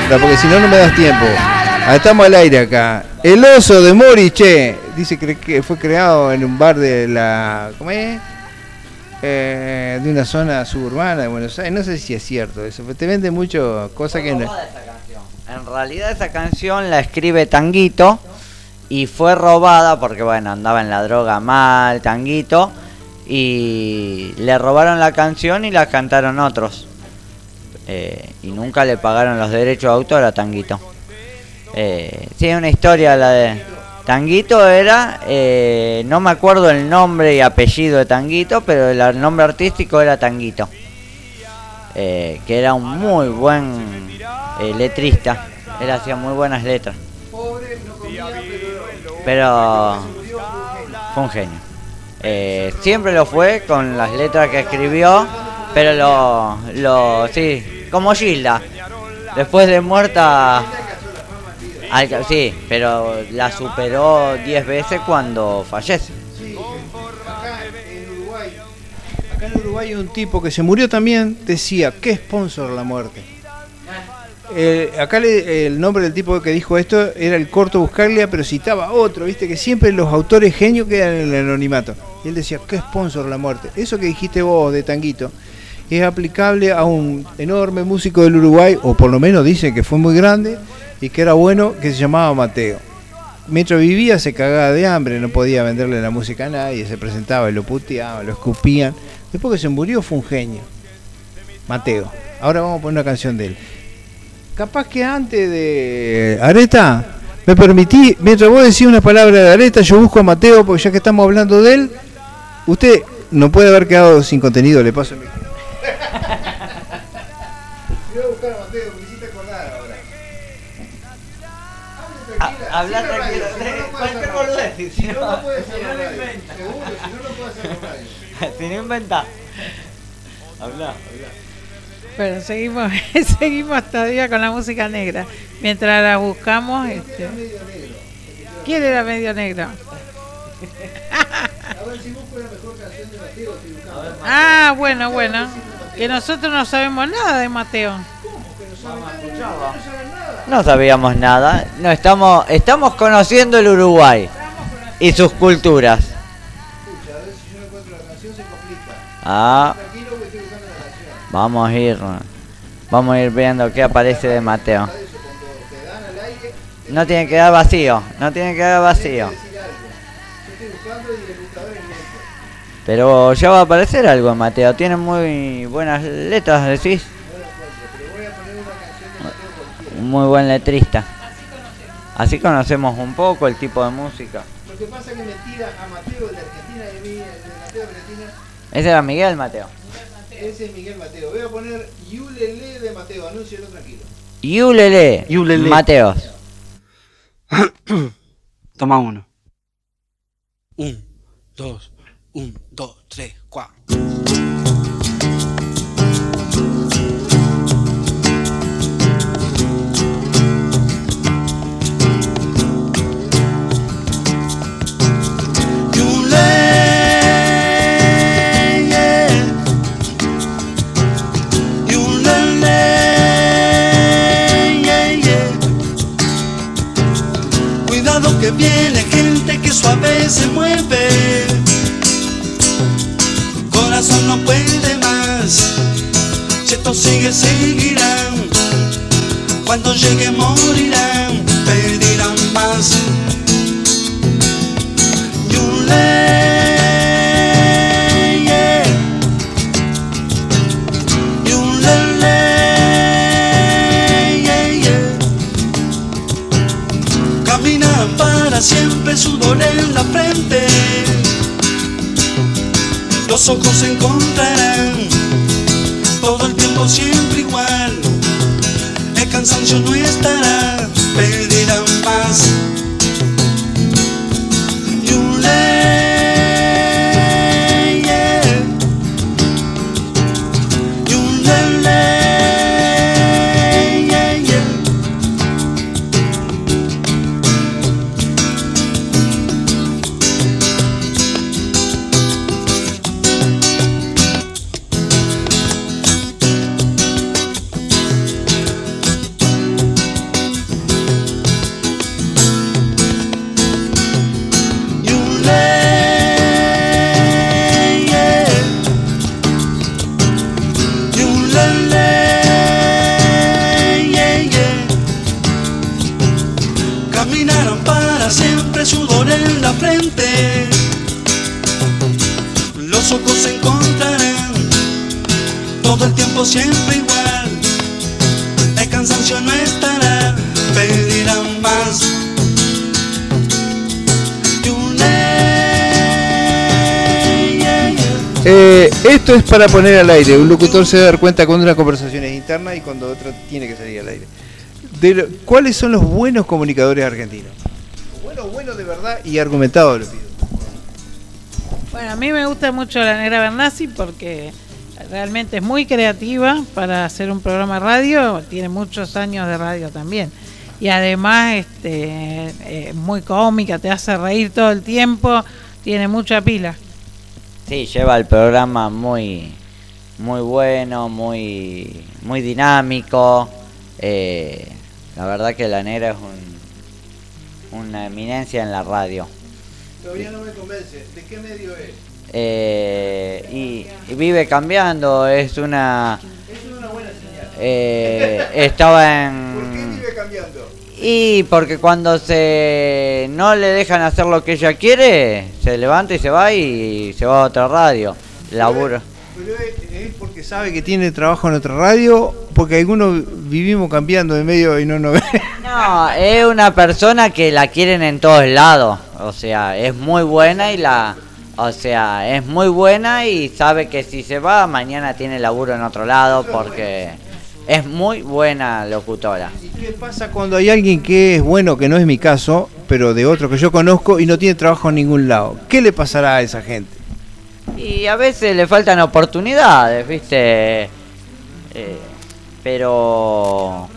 otra, porque si no, no me das tiempo. Ah, estamos al aire acá. El oso de Moriche. Dice que que fue creado en un bar de la... ¿Cómo es? Eh, de una zona suburbana de Buenos Aires. No sé si es cierto eso, pero te vende mucho cosas que no... En realidad esa canción la escribe Tanguito y fue robada porque, bueno, andaba en la droga mal, Tanguito, y le robaron la canción y la cantaron otros. Eh, y nunca le pagaron los derechos de autor a Tanguito. Eh, sí, una historia la de Tanguito era, eh, no me acuerdo el nombre y apellido de Tanguito, pero el, el nombre artístico era Tanguito, eh, que era un muy buen eh, letrista, él hacía muy buenas letras, pero fue un genio, eh, siempre lo fue con las letras que escribió, pero lo, lo sí, como Gilda, después de muerta. Al, sí, pero la superó diez veces cuando fallece. Sí, acá en Uruguay, acá en Uruguay un tipo que se murió también decía, ¿qué sponsor la muerte? Eh, acá le, el nombre del tipo que dijo esto era el Corto Buscaglia, pero citaba otro, viste que siempre los autores genios quedan en el anonimato. Y él decía, ¿qué sponsor la muerte? Eso que dijiste vos de Tanguito es aplicable a un enorme músico del Uruguay, o por lo menos dicen que fue muy grande y que era bueno, que se llamaba Mateo. Mientras vivía se cagaba de hambre, no podía venderle la música a nadie, se presentaba y lo puteaban, lo escupían. Después que se murió fue un genio, Mateo. Ahora vamos a poner una canción de él. Capaz que antes de Areta, me permití, mientras vos decís una palabra de Areta, yo busco a Mateo, porque ya que estamos hablando de él, usted no puede haber quedado sin contenido, le paso el micrófono. Voy a buscar a Mateo, me hiciste acordar ahora. Habla tranquilo, cualquier boludez. Si no, no puede ser radio. Seguro, si no, no puede ser radio. Si no inventa. Habla, habla. Bueno, seguimos, seguimos todavía con la música negra. Mientras la buscamos, este... ¿quién era medio negro? A ver si busco la mejor canción de Mateo. Ah, bueno, bueno. Que nosotros no sabemos nada de Mateo. No sabíamos nada. No, estamos, estamos conociendo el Uruguay y sus culturas. Ah, vamos a ir, vamos a ir viendo qué aparece de Mateo. No tiene que quedar vacío, no tiene que quedar vacío. Pero ya va a aparecer algo en Mateo. Tiene muy buenas letras, decís. Muy buen letrista. Así conocemos un poco el tipo de música. Lo que pasa es que me tira a Mateo de Argentina y a mí de Mateo de Argentina. Ese era Miguel Mateo. Ese es Miguel Mateo. Voy a poner Yulele de Mateo, anúncialo tranquilo. Yulele, Yulele. Mateos. Toma uno. Un, dos, un, dos, tres, cuatro. Que viene gente que suave se mueve, corazón no puede más, si esto sigue seguirán, cuando llegue morirán, pedirán más. Yule, yeah. Yulele, yeah, yeah. Caminan para siempre, sudor en la frente, los ojos se encontrarán, todo el tiempo siempre igual, el cansancio no estará, pedirán más. Yule, yeah. Yulele, yeah, yeah. caminarán para siempre, sudor en la frente. Los ojos se encontrarán todo el tiempo siempre igual. El cansancio no estará, pedirán más. Eh, esto es para poner al aire. Un locutor se debe dar cuenta cuando una conversación es interna y cuando otra tiene que salir al aire. De lo, ¿Cuáles son los buenos comunicadores argentinos? Bueno, bueno de verdad y argumentado, lo pido. Bueno, a mí me gusta mucho la Negra Bernasi porque realmente es muy creativa para hacer un programa de radio. Tiene muchos años de radio también. Y además este, eh, muy cómica, te hace reír todo el tiempo, tiene mucha pila. Sí, lleva el programa muy muy bueno, muy muy dinámico. Eh, la verdad que la Negra es un, una eminencia en la radio. Todavía no me convence. ¿De qué medio es? Eh, y, y vive cambiando, es una... Es una buena señal. Eh, estaba en... ¿Por qué vive cambiando? Y porque cuando se no le dejan hacer lo que ella quiere, se levanta y se va y se va a otra radio. Laburo. Pero es porque sabe que tiene trabajo en otra radio, porque algunos vivimos cambiando de medio y no nos ven. No, es una persona que la quieren en todos lados. O sea, es muy buena y la... O sea, es muy buena y sabe que si se va, mañana tiene laburo en otro lado porque... Es muy buena locutora. ¿Y qué pasa cuando hay alguien que es bueno, que no es mi caso, pero de otro que yo conozco y no tiene trabajo en ningún lado? ¿Qué le pasará a esa gente? Y a veces le faltan oportunidades, ¿viste? Eh, pero...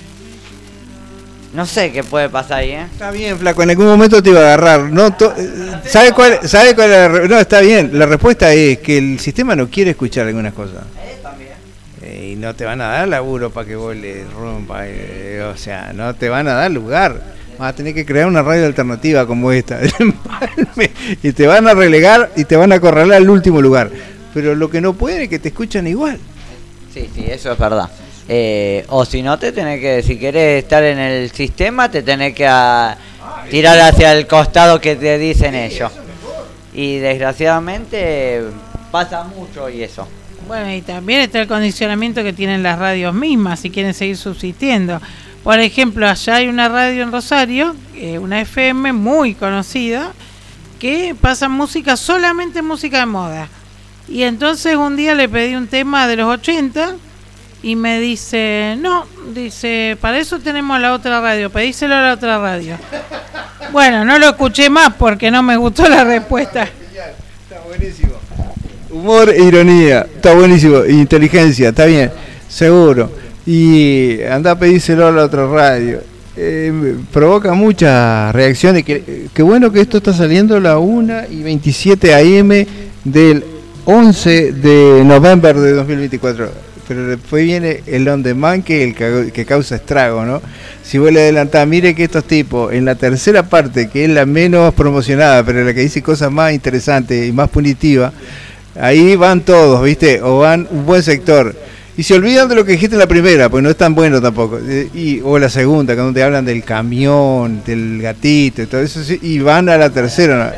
No sé qué puede pasar ahí, ¿eh? Está bien, flaco, en algún momento te iba a agarrar. No, to... ¿Sabe cuál, sabe cuál es la re... No, está bien. La respuesta es que el sistema no quiere escuchar algunas cosas. Y no te van a dar laburo para que vos le rompas, eh, o sea, no te van a dar lugar. Vas a tener que crear una radio alternativa como esta y te van a relegar y te van a acorralar al último lugar. Pero lo que no puede es que te escuchan igual. Sí, sí, eso es verdad. Eh, o si no, te tenés que, si querés estar en el sistema, te tenés que a, tirar hacia el costado que te dicen ellos. Y desgraciadamente pasa mucho y eso. Bueno, y también está el condicionamiento que tienen las radios mismas si quieren seguir subsistiendo. Por ejemplo, allá hay una radio en Rosario, eh, una F M muy conocida, que pasa música, solamente música de moda. Y entonces un día le pedí un tema de los ochenta y me dice, no, dice, para eso tenemos la otra radio, pedíselo a la otra radio. Bueno, no lo escuché más porque no me gustó la respuesta. Está buenísimo. Humor e ironía, está buenísimo. Inteligencia, está bien, seguro. Y anda a pedírselo a la otra radio. Eh, provoca muchas reacciones. Qué que bueno que esto está saliendo a la una y veintisiete a eme del once de noviembre de dos mil veinticuatro. Pero después viene el on demand que el que, que causa estrago, ¿no? Si vos le adelantás, mire que estos tipos, en la tercera parte, que es la menos promocionada, pero la que dice cosas más interesantes y más punitivas, ahí van todos, ¿viste? O van un buen sector. Y se olvidan de lo que dijiste en la primera, pues no es tan bueno tampoco. Y, o la segunda, cuando te hablan del camión, del gatito y todo eso, y van a la tercera, ¿no?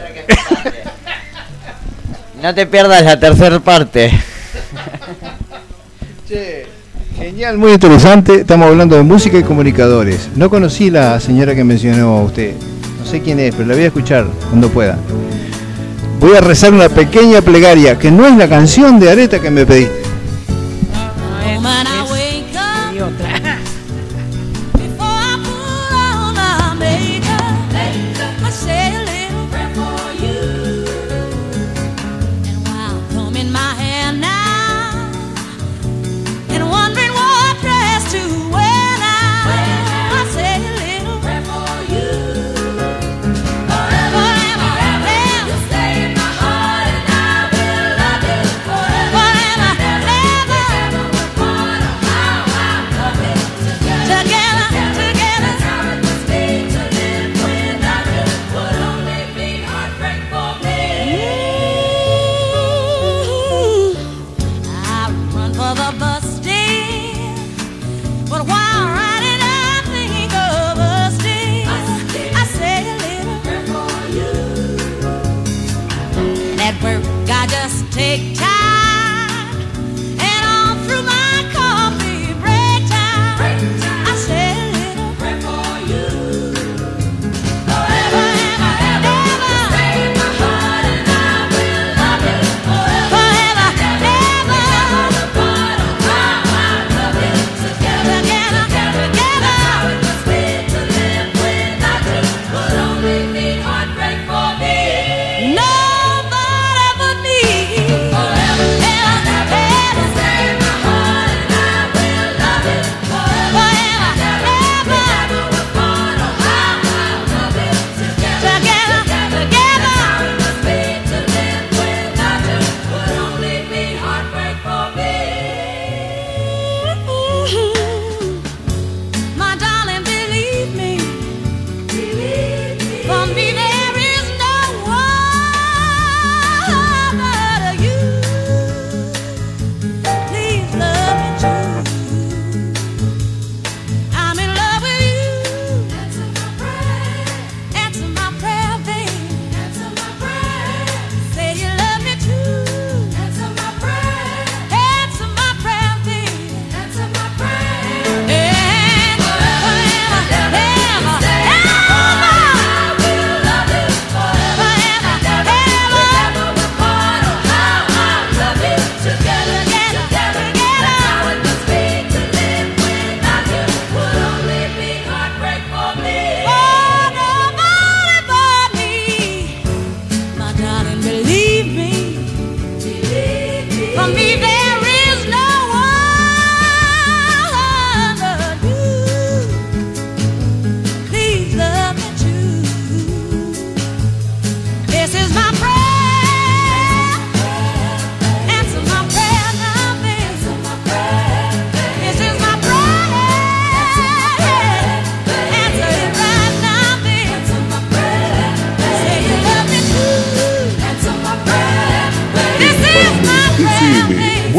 No te pierdas la tercera parte. Che, genial, muy interesante. Estamos hablando de música y comunicadores. No conocí la señora que mencionó usted. No sé quién es, pero la voy a escuchar cuando pueda. Voy a rezar una pequeña plegaria, que no es la canción de Areta que me pediste. Y otra. Forever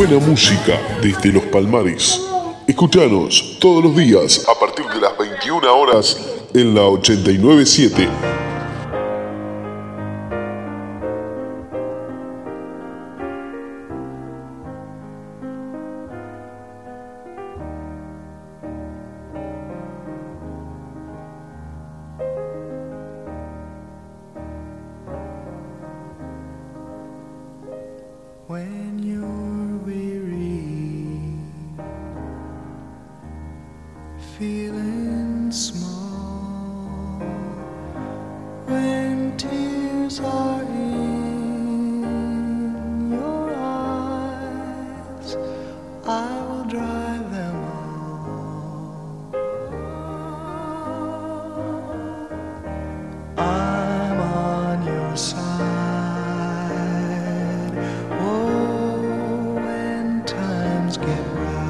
buena música desde Los Palmares. Escuchanos todos los días a partir de las veintiuna horas en la ochenta y nueve punto siete. When you're weary, feeling small, when tears are in your eyes, I will dry them all. I'm on your side. Get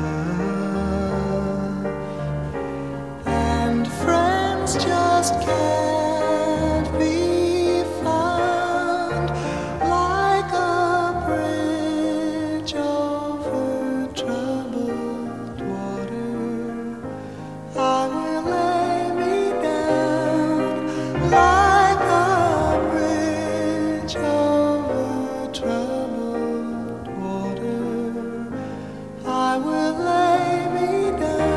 rough, and friends just can't be found like a bridge over troubled water. I will lay me down like a bridge over troubled water. I will lay me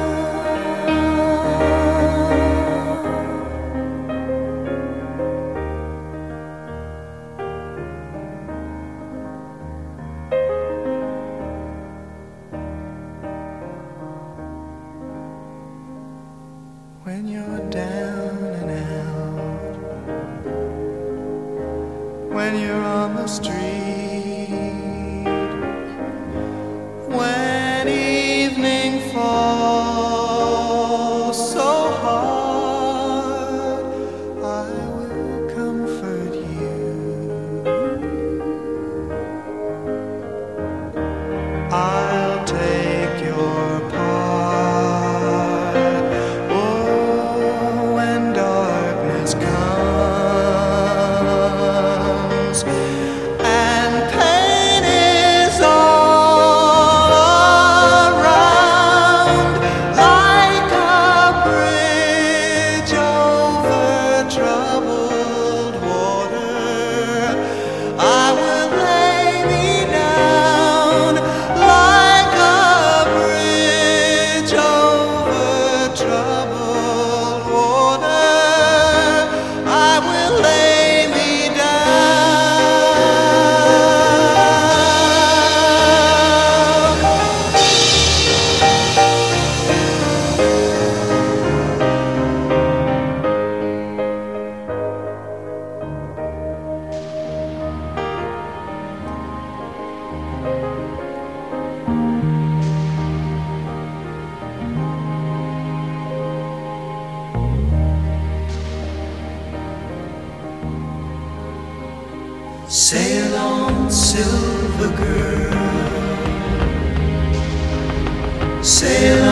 down. When you're down and out, when you're on the street, when evening falls so hard, I will comfort you. I'll take your part. Oh, when darkness comes and pain is all around, like a bridge over troubled water, I will lay me down like a bridge over troubled water. I will lay me Sail on, silver girl, sail